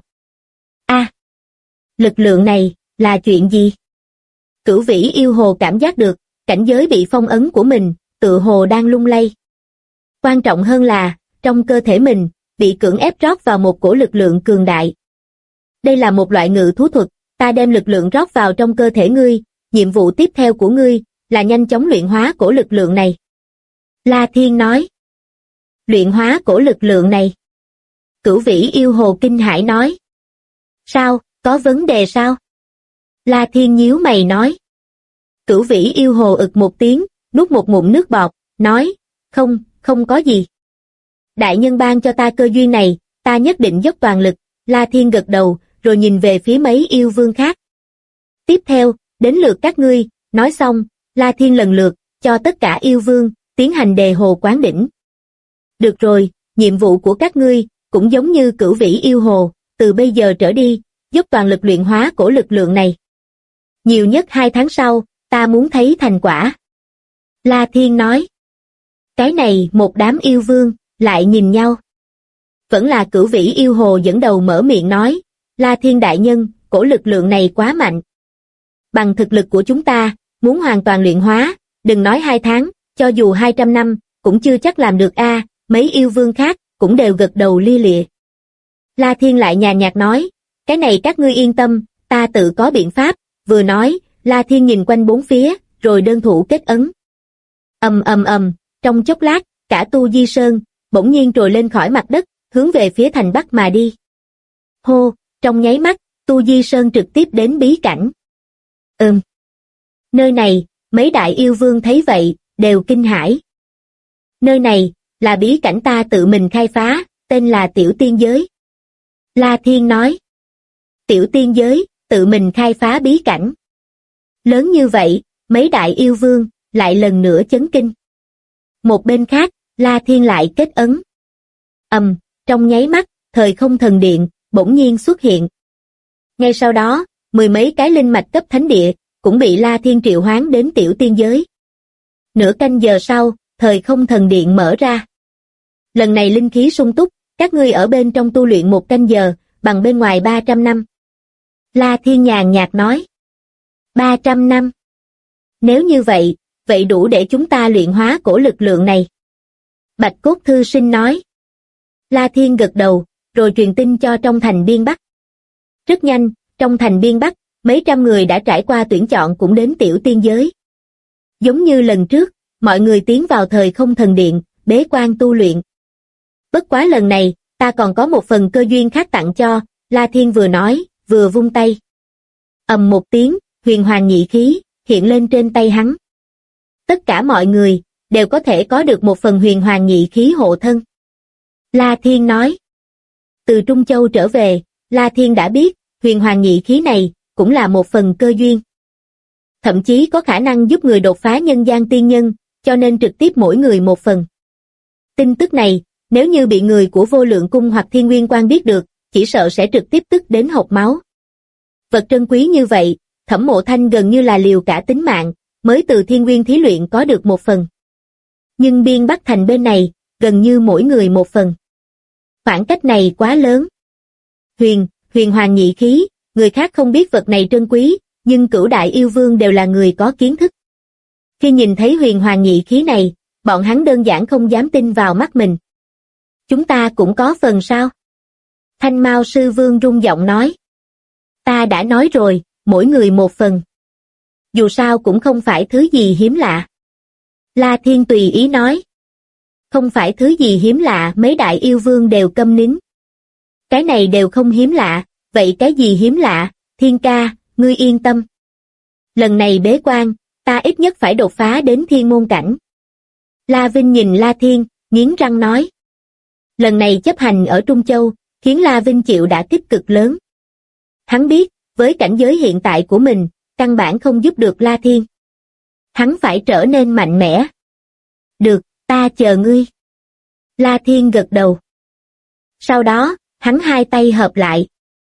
Lực lượng này, là chuyện gì? Cửu Vĩ Yêu Hồ cảm giác được, cảnh giới bị phong ấn của mình, tự hồ đang lung lay. Quan trọng hơn là, trong cơ thể mình, bị cưỡng ép rót vào một cổ lực lượng cường đại. Đây là một loại ngự thú thuật, ta đem lực lượng rót vào trong cơ thể ngươi, nhiệm vụ tiếp theo của ngươi, là nhanh chóng luyện hóa cổ lực lượng này. La Thiên nói. Luyện hóa cổ lực lượng này. Cửu Vĩ Yêu Hồ kinh hãi nói. Sao, có vấn đề sao? La Thiên nhíu mày nói. Cửu Vĩ Yêu Hồ ực một tiếng, nuốt một ngụm nước bọt, nói, không có gì. Đại nhân ban cho ta cơ duyên này, ta nhất định dốc toàn lực. La Thiên gật đầu, rồi nhìn về phía mấy yêu vương khác. Tiếp theo, đến lượt các ngươi, nói xong, La Thiên lần lượt, cho tất cả yêu vương, tiến hành đề hồ quán đỉnh. Được rồi, nhiệm vụ của các ngươi, cũng giống như Cửu Vĩ Yêu Hồ, từ bây giờ trở đi, dốc toàn lực luyện hóa cổ lực lượng này. Nhiều nhất 2 tháng sau, ta muốn thấy thành quả. La Thiên nói. Cái này một đám yêu vương, lại nhìn nhau. Vẫn là Cửu Vĩ Yêu Hồ dẫn đầu mở miệng nói, La Thiên đại nhân, cổ lực lượng này quá mạnh. Bằng thực lực của chúng ta, muốn hoàn toàn luyện hóa, đừng nói 2 tháng, cho dù 200 năm, cũng chưa chắc làm được a. Mấy yêu vương khác, cũng đều gật đầu lia lịa. La Thiên lại nhàn nhạt nói, cái này các ngươi yên tâm, ta tự có biện pháp. Vừa nói, La Thiên nhìn quanh bốn phía, rồi đơn thủ kết ấn. Trong chốc lát, cả Tu Di Sơn, bỗng nhiên trồi lên khỏi mặt đất, hướng về phía thành Bắc mà đi. Hô, trong nháy mắt, Tu Di Sơn trực tiếp đến bí cảnh. Nơi này, mấy đại yêu vương thấy vậy, đều kinh hãi. Nơi này, là bí cảnh ta tự mình khai phá, tên là Tiểu Tiên Giới. La Thiên nói. Tiểu Tiên Giới, tự mình khai phá bí cảnh. Lớn như vậy, mấy đại yêu vương, lại lần nữa chấn kinh. Một bên khác, La Thiên lại kết ấn. Trong nháy mắt, thời không thần điện, bỗng nhiên xuất hiện. Ngay sau đó, 10 mấy cái linh mạch cấp thánh địa, cũng bị La Thiên triệu hoán đến Tiểu Tiên Giới. Nửa canh giờ sau, thời không thần điện mở ra. Lần này linh khí sung túc, các ngươi ở bên trong tu luyện 1 canh giờ, bằng bên ngoài 300 năm. La Thiên nhàn nhạt nói. 300 năm. Nếu như vậy, vậy đủ để chúng ta luyện hóa cổ lực lượng này. Bạch Cốt Thư Sinh nói. La Thiên gật đầu, rồi truyền tin cho trong thành Biên Bắc. Rất nhanh, trong thành Biên Bắc, mấy trăm người đã trải qua tuyển chọn cũng đến tiểu tiên giới. Giống như lần trước, mọi người tiến vào thời không thần điện, bế quan tu luyện. Bất quá lần này, ta còn có một phần cơ duyên khác tặng cho, La Thiên vừa nói, vừa vung tay. Ầm một tiếng, huyền hoàng nhị khí, hiện lên trên tay hắn. Tất cả mọi người, đều có thể có được một phần huyền hoàng nhị khí hộ thân. La Thiên nói. Từ Trung Châu trở về, La Thiên đã biết, huyền hoàng nhị khí này, cũng là một phần cơ duyên. Thậm chí có khả năng giúp người đột phá nhân gian tiên nhân, cho nên trực tiếp mỗi người một phần. Tin tức này, nếu như bị người của Vô Lượng Cung hoặc Thiên Nguyên Quan biết được, chỉ sợ sẽ trực tiếp tức đến hộc máu. Vật trân quý như vậy, Thẩm Mộ Thanh gần như là liều cả tính mạng, mới từ Thiên Nguyên thí luyện có được một phần. Nhưng Biên Bắc thành bên này, gần như mỗi người một phần. Khoảng cách này quá lớn. Huyền hoàng nhị khí, người khác không biết vật này trân quý, nhưng Cửu Đại Yêu Vương đều là người có kiến thức. Khi nhìn thấy huyền hoàng nhị khí này, bọn hắn đơn giản không dám tin vào mắt mình. Chúng ta cũng có phần sao? Thanh Mao Sư Vương rung giọng nói. Ta đã nói rồi, mỗi người một phần. Dù sao cũng không phải thứ gì hiếm lạ. La Thiên tùy ý nói. Không phải thứ gì hiếm lạ, mấy đại yêu vương đều câm nín. Cái này đều không hiếm lạ, vậy cái gì hiếm lạ, Thiên ca, ngươi yên tâm. Lần này bế quan, ta ít nhất phải đột phá đến thiên môn cảnh. La Vinh nhìn La Thiên, nghiến răng nói. Lần này chấp hành ở Trung Châu, khiến La Vinh chịu đả kích cực lớn. Hắn biết, với cảnh giới hiện tại của mình, căn bản không giúp được La Thiên. Hắn phải trở nên mạnh mẽ. Được, ta chờ ngươi. La Thiên gật đầu. Sau đó, hắn hai tay hợp lại.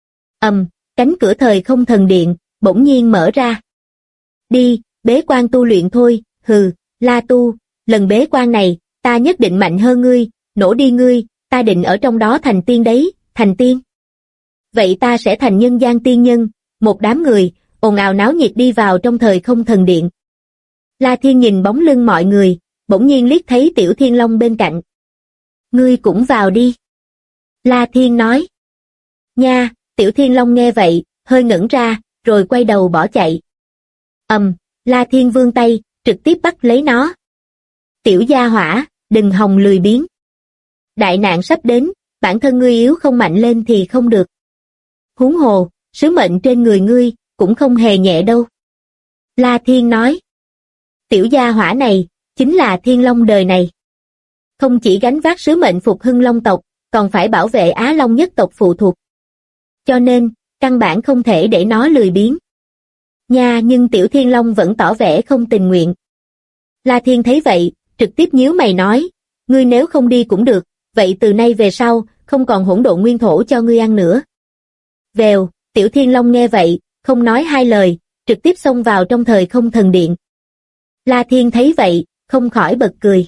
Cánh cửa thời không thần điện, bỗng nhiên mở ra. Đi, bế quan tu luyện thôi, hừ, La Tu, lần bế quan này, ta nhất định mạnh hơn ngươi, nổ đi ngươi, ta định ở trong đó thành tiên đấy, thành tiên. Vậy ta sẽ thành nhân gian tiên nhân, một đám người, ồn ào náo nhiệt đi vào trong thời không thần điện. La Thiên nhìn bóng lưng mọi người, bỗng nhiên liếc thấy Tiểu Thiên Long bên cạnh. Ngươi cũng vào đi. La Thiên nói. Nha, Tiểu Thiên Long nghe vậy, hơi ngẩn ra, rồi quay đầu bỏ chạy. La Thiên vươn tay, trực tiếp bắt lấy nó. Tiểu gia hỏa, đừng hòng lười biếng. Đại nạn sắp đến, bản thân ngươi yếu không mạnh lên thì không được. Huống hồ, sứ mệnh trên người ngươi, cũng không hề nhẹ đâu. La Thiên nói. Tiểu gia hỏa này, chính là Thiên Long đời này. Không chỉ gánh vác sứ mệnh phục hưng Long tộc, còn phải bảo vệ Á Long nhất tộc phụ thuộc. Cho nên, căn bản không thể để nó lười biếng. Nha, nhưng Tiểu Thiên Long vẫn tỏ vẻ không tình nguyện. La Thiên thấy vậy, trực tiếp nhíu mày nói, ngươi nếu không đi cũng được, vậy từ nay về sau, không còn hỗn độn nguyên thổ cho ngươi ăn nữa. Vèo, Tiểu Thiên Long nghe vậy, không nói hai lời, trực tiếp xông vào trong thời không thần điện. La Thiên thấy vậy, không khỏi bật cười.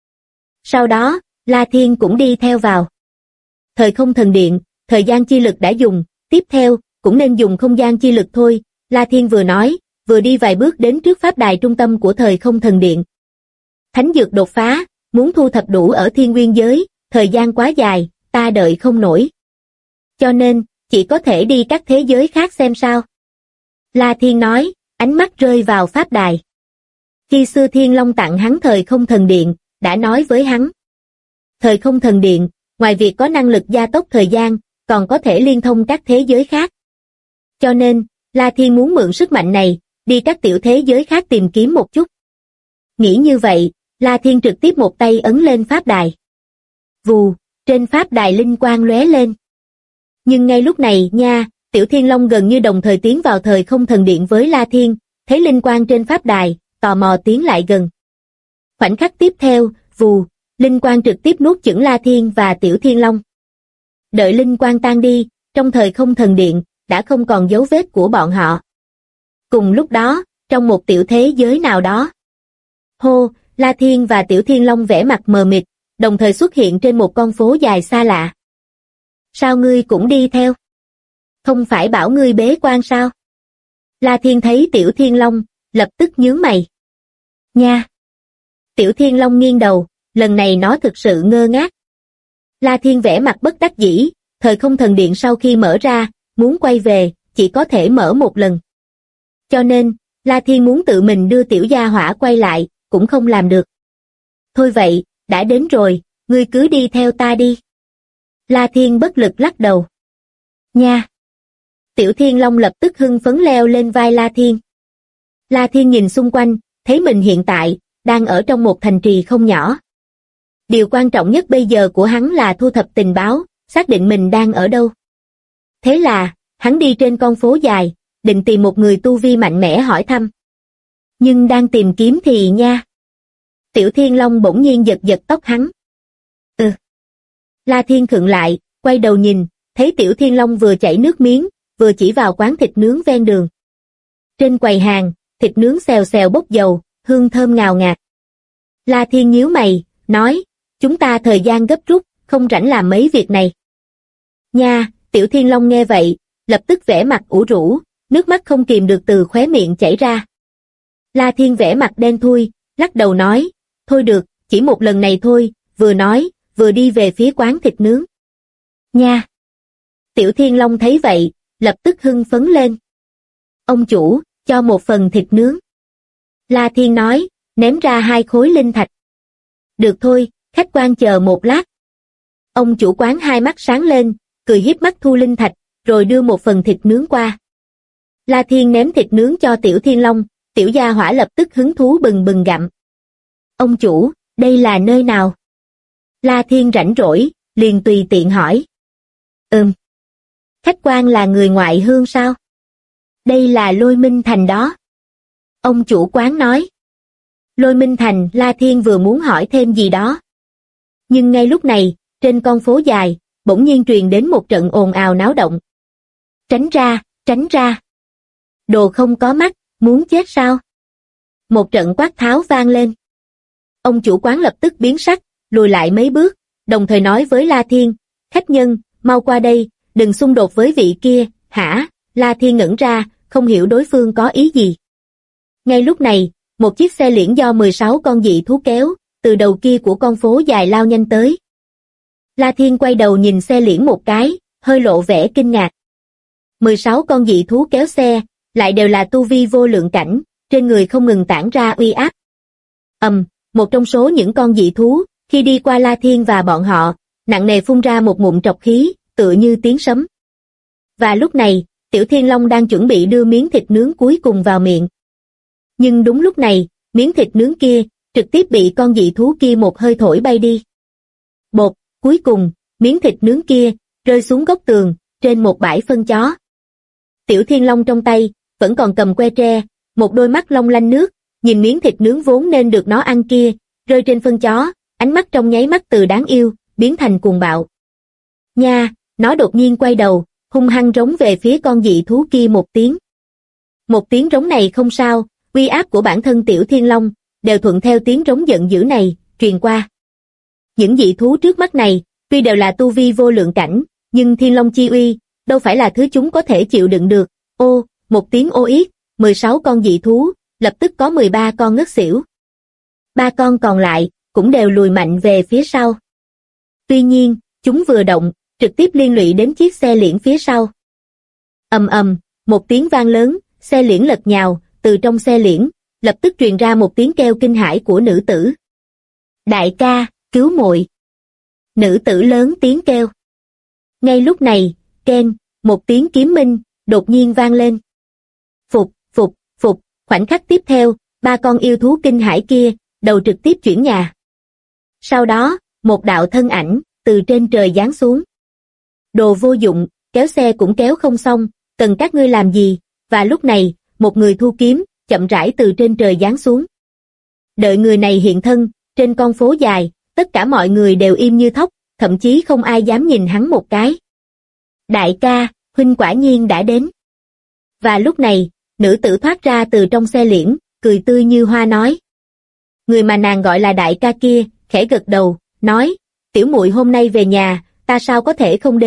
Sau đó, La Thiên cũng đi theo vào. Thời không thần điện, thời gian chi lực đã dùng, tiếp theo, cũng nên dùng không gian chi lực thôi, La Thiên vừa nói, vừa đi vài bước đến trước pháp đài trung tâm của thời không thần điện. Thánh dược đột phá, muốn thu thập đủ ở thiên nguyên giới, thời gian quá dài, ta đợi không nổi. Cho nên, chỉ có thể đi các thế giới khác xem sao. La Thiên nói, ánh mắt rơi vào pháp đài. Khi xưa Thiên Long tặng hắn thời không thần điện, đã nói với hắn. Thời không thần điện, ngoài việc có năng lực gia tốc thời gian, còn có thể liên thông các thế giới khác. Cho nên, La Thiên muốn mượn sức mạnh này, đi các tiểu thế giới khác tìm kiếm một chút. Nghĩ như vậy, La Thiên trực tiếp một tay ấn lên pháp đài. Vù, trên pháp đài linh quang lóe lên. Nhưng ngay lúc này nha, Tiểu Thiên Long gần như đồng thời tiến vào thời không thần điện với La Thiên, thấy linh quang trên pháp đài, tò mò tiến lại gần. Khoảnh khắc tiếp theo, vù, linh quang trực tiếp nuốt chửng La Thiên và Tiểu Thiên Long. Đợi linh quang tan đi, trong thời không thần điện, đã không còn dấu vết của bọn họ. Cùng lúc đó, trong một tiểu thế giới nào đó. Hô, La Thiên và Tiểu Thiên Long vẻ mặt mờ mịt, đồng thời xuất hiện trên một con phố dài xa lạ. Sao ngươi cũng đi theo? Không phải bảo ngươi bế quan sao? La Thiên thấy Tiểu Thiên Long, lập tức nhướng mày. Nha! Tiểu Thiên Long nghiêng đầu, lần này nó thực sự ngơ ngác. La Thiên vẻ mặt bất đắc dĩ, thời không thần điện sau khi mở ra, muốn quay về, chỉ có thể mở một lần. Cho nên, La Thiên muốn tự mình đưa tiểu gia hỏa quay lại, cũng không làm được. Thôi vậy, đã đến rồi, ngươi cứ đi theo ta đi. La Thiên bất lực lắc đầu. Nha! Tiểu Thiên Long lập tức hưng phấn leo lên vai La Thiên. La Thiên nhìn xung quanh, thấy mình hiện tại, đang ở trong một thành trì không nhỏ. Điều quan trọng nhất bây giờ của hắn là thu thập tình báo, xác định mình đang ở đâu. Thế là, hắn đi trên con phố dài, định tìm một người tu vi mạnh mẽ hỏi thăm. Nhưng đang tìm kiếm thì nha. Tiểu Thiên Long bỗng nhiên giật giật tóc hắn. La Thiên khựng lại, quay đầu nhìn, thấy Tiểu Thiên Long vừa chảy nước miếng, vừa chỉ vào quán thịt nướng ven đường. Trên quầy hàng, thịt nướng xèo xèo bốc dầu, hương thơm ngào ngạt. La Thiên nhíu mày, nói, chúng ta thời gian gấp rút, không rảnh làm mấy việc này. Nha, Tiểu Thiên Long nghe vậy, lập tức vẻ mặt ủ rũ, nước mắt không kìm được từ khóe miệng chảy ra. La Thiên vẻ mặt đen thui, lắc đầu nói, thôi được, chỉ một lần này thôi, vừa nói, vừa đi về phía quán thịt nướng. Nha! Tiểu Thiên Long thấy vậy, lập tức hưng phấn lên. Ông chủ, cho một phần thịt nướng. La Thiên nói, ném ra 2 khối linh thạch. Được thôi, khách quan chờ một lát. Ông chủ quán hai mắt sáng lên, cười hiếp mắt thu linh thạch, rồi đưa một phần thịt nướng qua. La Thiên ném thịt nướng cho Tiểu Thiên Long, tiểu gia hỏa lập tức hứng thú bừng bừng gặm. Ông chủ, đây là nơi nào? La Thiên rảnh rỗi, liền tùy tiện hỏi. Khách quan là người ngoại hương sao? Đây là Lôi Minh Thành đó. Ông chủ quán nói. Lôi Minh Thành, La Thiên vừa muốn hỏi thêm gì đó. Nhưng ngay lúc này, trên con phố dài, bỗng nhiên truyền đến một trận ồn ào náo động. Tránh ra, tránh ra. Đồ không có mắt, muốn chết sao? Một trận quát tháo vang lên. Ông chủ quán lập tức biến sắc, lùi lại mấy bước, đồng thời nói với La Thiên, khách nhân, mau qua đây, đừng xung đột với vị kia, hả? La Thiên ngẩn ra, không hiểu đối phương có ý gì. Ngay lúc này, một chiếc xe liễn do 16 con dị thú kéo, từ đầu kia của con phố dài lao nhanh tới. La Thiên quay đầu nhìn xe liễn một cái, hơi lộ vẻ kinh ngạc. 16 con dị thú kéo xe, lại đều là tu vi vô lượng cảnh, trên người không ngừng tản ra uy áp. Một trong số những con dị thú, khi đi qua La Thiên và bọn họ, nặng nề phun ra một ngụm trọc khí, tựa như tiếng sấm. Và lúc này, Tiểu Thiên Long đang chuẩn bị đưa miếng thịt nướng cuối cùng vào miệng. Nhưng đúng lúc này, miếng thịt nướng kia, trực tiếp bị con dị thú kia một hơi thổi bay đi. Bột, cuối cùng, miếng thịt nướng kia, rơi xuống góc tường, trên một bãi phân chó. Tiểu Thiên Long trong tay, vẫn còn cầm que tre, một đôi mắt long lanh nước, nhìn miếng thịt nướng vốn nên được nó ăn kia, rơi trên phân chó, ánh mắt trong nháy mắt từ đáng yêu, biến thành cuồng bạo. Nha, nó đột nhiên quay đầu, hung hăng rống về phía con dị thú kia một tiếng. Một tiếng rống này không sao, uy áp của bản thân Tiểu Thiên Long, đều thuận theo tiếng rống giận dữ này, truyền qua. Những dị thú trước mắt này, tuy đều là tu vi vô lượng cảnh, nhưng Thiên Long chi uy, đâu phải là thứ chúng có thể chịu đựng được. Ô, một tiếng ô yết, 16 con dị thú, lập tức có 13 con ngất xỉu. 3 con còn lại, cũng đều lùi mạnh về phía sau. Tuy nhiên, chúng vừa động, trực tiếp liên lụy đến chiếc xe liễn phía sau. Một tiếng vang lớn, xe liễn lật nhào, từ trong xe liễn, lập tức truyền ra một tiếng kêu kinh hãi của nữ tử. Đại ca, cứu muội! Nữ tử lớn tiếng kêu. Ngay lúc này, keng, một tiếng kiếm minh, đột nhiên vang lên. Phục, phục, phục, khoảnh khắc tiếp theo, 3 con yêu thú kinh hãi kia, đầu trực tiếp chuyển nhà. Sau đó, một đạo thân ảnh, từ trên trời giáng xuống. Đồ vô dụng, kéo xe cũng kéo không xong, cần các ngươi làm gì? Và lúc này, một người thu kiếm, chậm rãi từ trên trời giáng xuống. Đợi người này hiện thân, trên con phố dài, tất cả mọi người đều im như thóc, thậm chí không ai dám nhìn hắn một cái. Đại ca, huynh quả nhiên đã đến. Và lúc này, nữ tử thoát ra từ trong xe liễn, cười tươi như hoa nói. Người mà nàng gọi là đại ca kia, khẽ gật đầu, nói, tiểu muội hôm nay về nhà, ta sao có thể không đến,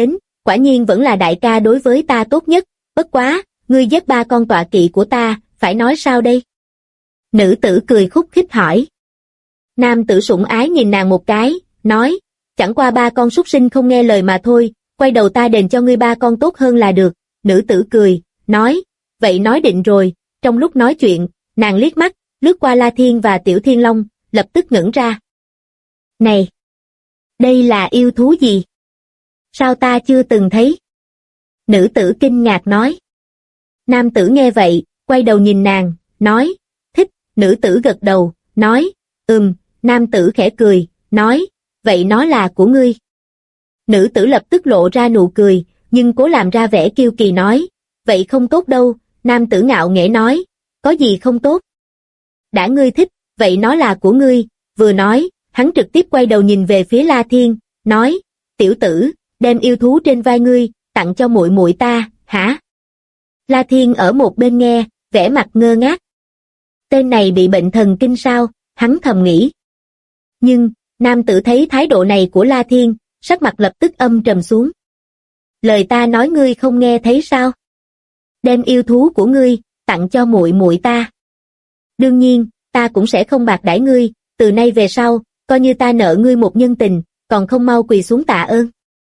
quả nhiên vẫn là đại ca đối với ta tốt nhất, bất quá, ngươi giết 3 con tọa kỵ của ta, phải nói sao đây? Nữ tử cười khúc khích hỏi. Nam tử sủng ái nhìn nàng một cái, nói, chẳng qua 3 con súc sinh không nghe lời mà thôi, quay đầu ta đền cho ngươi 3 con tốt hơn là được. Nữ tử cười, nói, vậy nói định rồi. Trong lúc nói chuyện, nàng liếc mắt, lướt qua La Thiên và Tiểu Thiên Long, lập tức ngẩn ra. Này! Đây là yêu thú gì? Sao ta chưa từng thấy? Nữ tử kinh ngạc nói. Nam tử nghe vậy, quay đầu nhìn nàng, nói, thích. Nữ tử gật đầu, nói, Nam tử khẽ cười, nói, vậy nó là của ngươi. Nữ tử lập tức lộ ra nụ cười, nhưng cố làm ra vẻ kiêu kỳ nói, vậy không tốt đâu. Nam tử ngạo nghễ nói, có gì không tốt? Đã ngươi thích, vậy nó là của ngươi. Vừa nói, hắn trực tiếp quay đầu nhìn về phía La Thiên, nói, tiểu tử, đem yêu thú trên vai ngươi, tặng cho muội muội ta, hả? La Thiên ở một bên nghe, vẻ mặt ngơ ngác. Tên này bị bệnh thần kinh sao, hắn thầm nghĩ. Nhưng, nam tử thấy thái độ này của La Thiên, sắc mặt lập tức âm trầm xuống. Lời ta nói ngươi không nghe thấy sao? Đem yêu thú của ngươi, tặng cho muội muội ta. Đương nhiên, ta cũng sẽ không bạc đãi ngươi, từ nay về sau, coi như ta nợ ngươi một nhân tình, còn không mau quỳ xuống tạ ơn.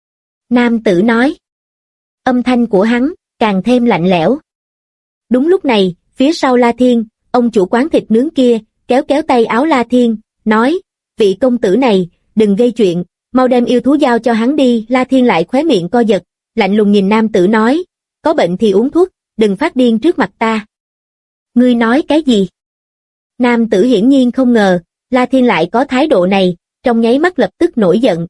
Nam tử nói. Âm thanh của hắn, càng thêm lạnh lẽo. Đúng lúc này, phía sau La Thiên, ông chủ quán thịt nướng kia, kéo kéo tay áo La Thiên, nói, vị công tử này, đừng gây chuyện, mau đem yêu thú giao cho hắn đi. La Thiên lại khóe miệng co giật, lạnh lùng nhìn nam tử nói, có bệnh thì uống thuốc, đừng phát điên trước mặt ta. Ngươi nói cái gì? Nam tử hiển nhiên không ngờ, La Thiên lại có thái độ này, trong nháy mắt lập tức nổi giận.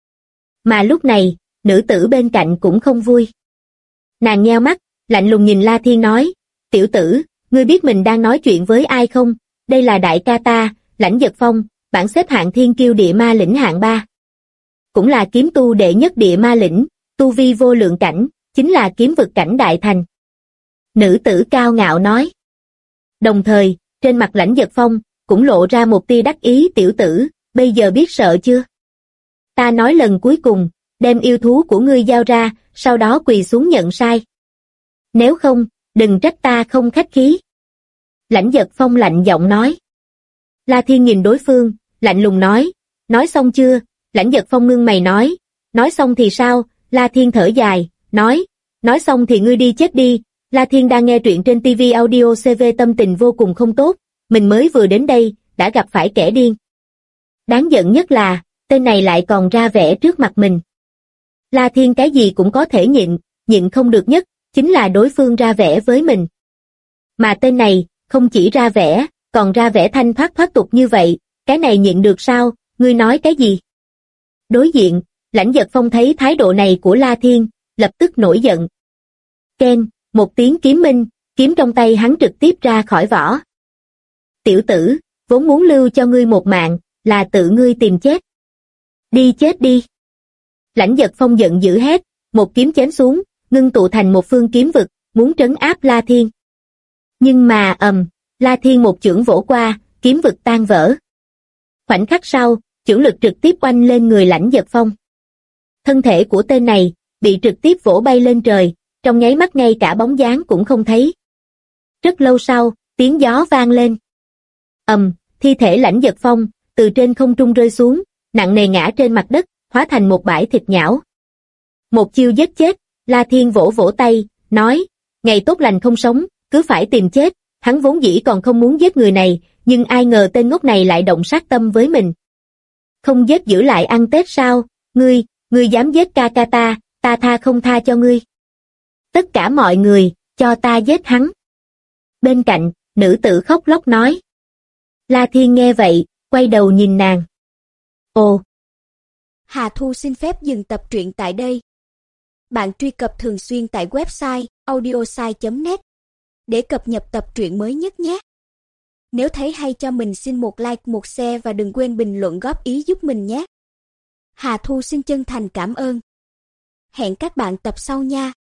Mà lúc này, nữ tử bên cạnh cũng không vui. Nàng nheo mắt, lạnh lùng nhìn La Thiên nói, tiểu tử, ngươi biết mình đang nói chuyện với ai không? Đây là đại ca ta, Lãnh Giật Phong, bảng xếp hạng thiên kiêu địa ma lĩnh hạng 3. Cũng là kiếm tu đệ nhất địa ma lĩnh, tu vi vô lượng cảnh, chính là kiếm vực cảnh đại thành. Nữ tử cao ngạo nói. Đồng thời, trên mặt Lãnh Giật Phong, cũng lộ ra một tia đắc ý. Tiểu tử, bây giờ biết sợ chưa? Ta nói lần cuối cùng, đem yêu thú của ngươi giao ra, sau đó quỳ xuống nhận sai. Nếu không, đừng trách ta không khách khí. Lãnh Giật Phong lạnh giọng nói. La Thiên nhìn đối phương, lạnh lùng nói xong chưa? Lãnh Giật Phong ngưng mày nói xong thì sao? La Thiên thở dài, nói xong thì ngươi đi chết đi. La Thiên đang nghe truyện trên TV Audio CV, tâm tình vô cùng không tốt, mình mới vừa đến đây, đã gặp phải kẻ điên. Đáng giận nhất là, tên này lại còn ra vẻ trước mặt mình. La Thiên cái gì cũng có thể nhịn không được nhất, chính là đối phương ra vẻ với mình. Mà tên này, không chỉ ra vẻ, còn ra vẻ thanh thoát tục như vậy, cái này nhịn được sao? Ngươi nói cái gì? Đối diện, Lãnh Giật Phong thấy thái độ này của La Thiên, lập tức nổi giận. Keng, một tiếng kiếm minh, kiếm trong tay hắn trực tiếp ra khỏi vỏ. Tiểu tử, vốn muốn lưu cho ngươi một mạng, là tự ngươi tìm chết. Đi chết đi. Lãnh Giật Phong giận dữ hét, một kiếm chém xuống, ngưng tụ thành một phương kiếm vực, muốn trấn áp La Thiên. Nhưng mà La Thiên một chưởng vỗ qua, kiếm vực tan vỡ. Khoảnh khắc sau, chưởng lực trực tiếp oanh lên người Lãnh Giật Phong. Thân thể của tên này, bị trực tiếp vỗ bay lên trời, trong nháy mắt ngay cả bóng dáng cũng không thấy. Rất lâu sau, tiếng gió vang lên. Thi thể Lãnh Giật Phong, từ trên không trung rơi xuống, nặng nề ngã trên mặt đất, hóa thành một bãi thịt nhão. Một chiêu giết chết, La Thiên vỗ vỗ tay, nói, ngày tốt lành không sống, cứ phải tìm chết. Hắn vốn dĩ còn không muốn giết người này, nhưng ai ngờ tên ngốc này lại động sát tâm với mình. Không giết giữ lại ăn Tết sao? Ngươi dám giết ca ca ta tha không tha cho ngươi. Tất cả mọi người, cho ta giết hắn. Bên cạnh, nữ tử khóc lóc nói. La Thiên nghe vậy, quay đầu nhìn nàng. Ồ! Hà Thu xin phép dừng tập truyện tại đây. Bạn truy cập thường xuyên tại website audiosai.net để cập nhật tập truyện mới nhất nhé. Nếu thấy hay cho mình xin một like, một share và đừng quên bình luận góp ý giúp mình nhé. Hà Thu xin chân thành cảm ơn. Hẹn các bạn tập sau nha.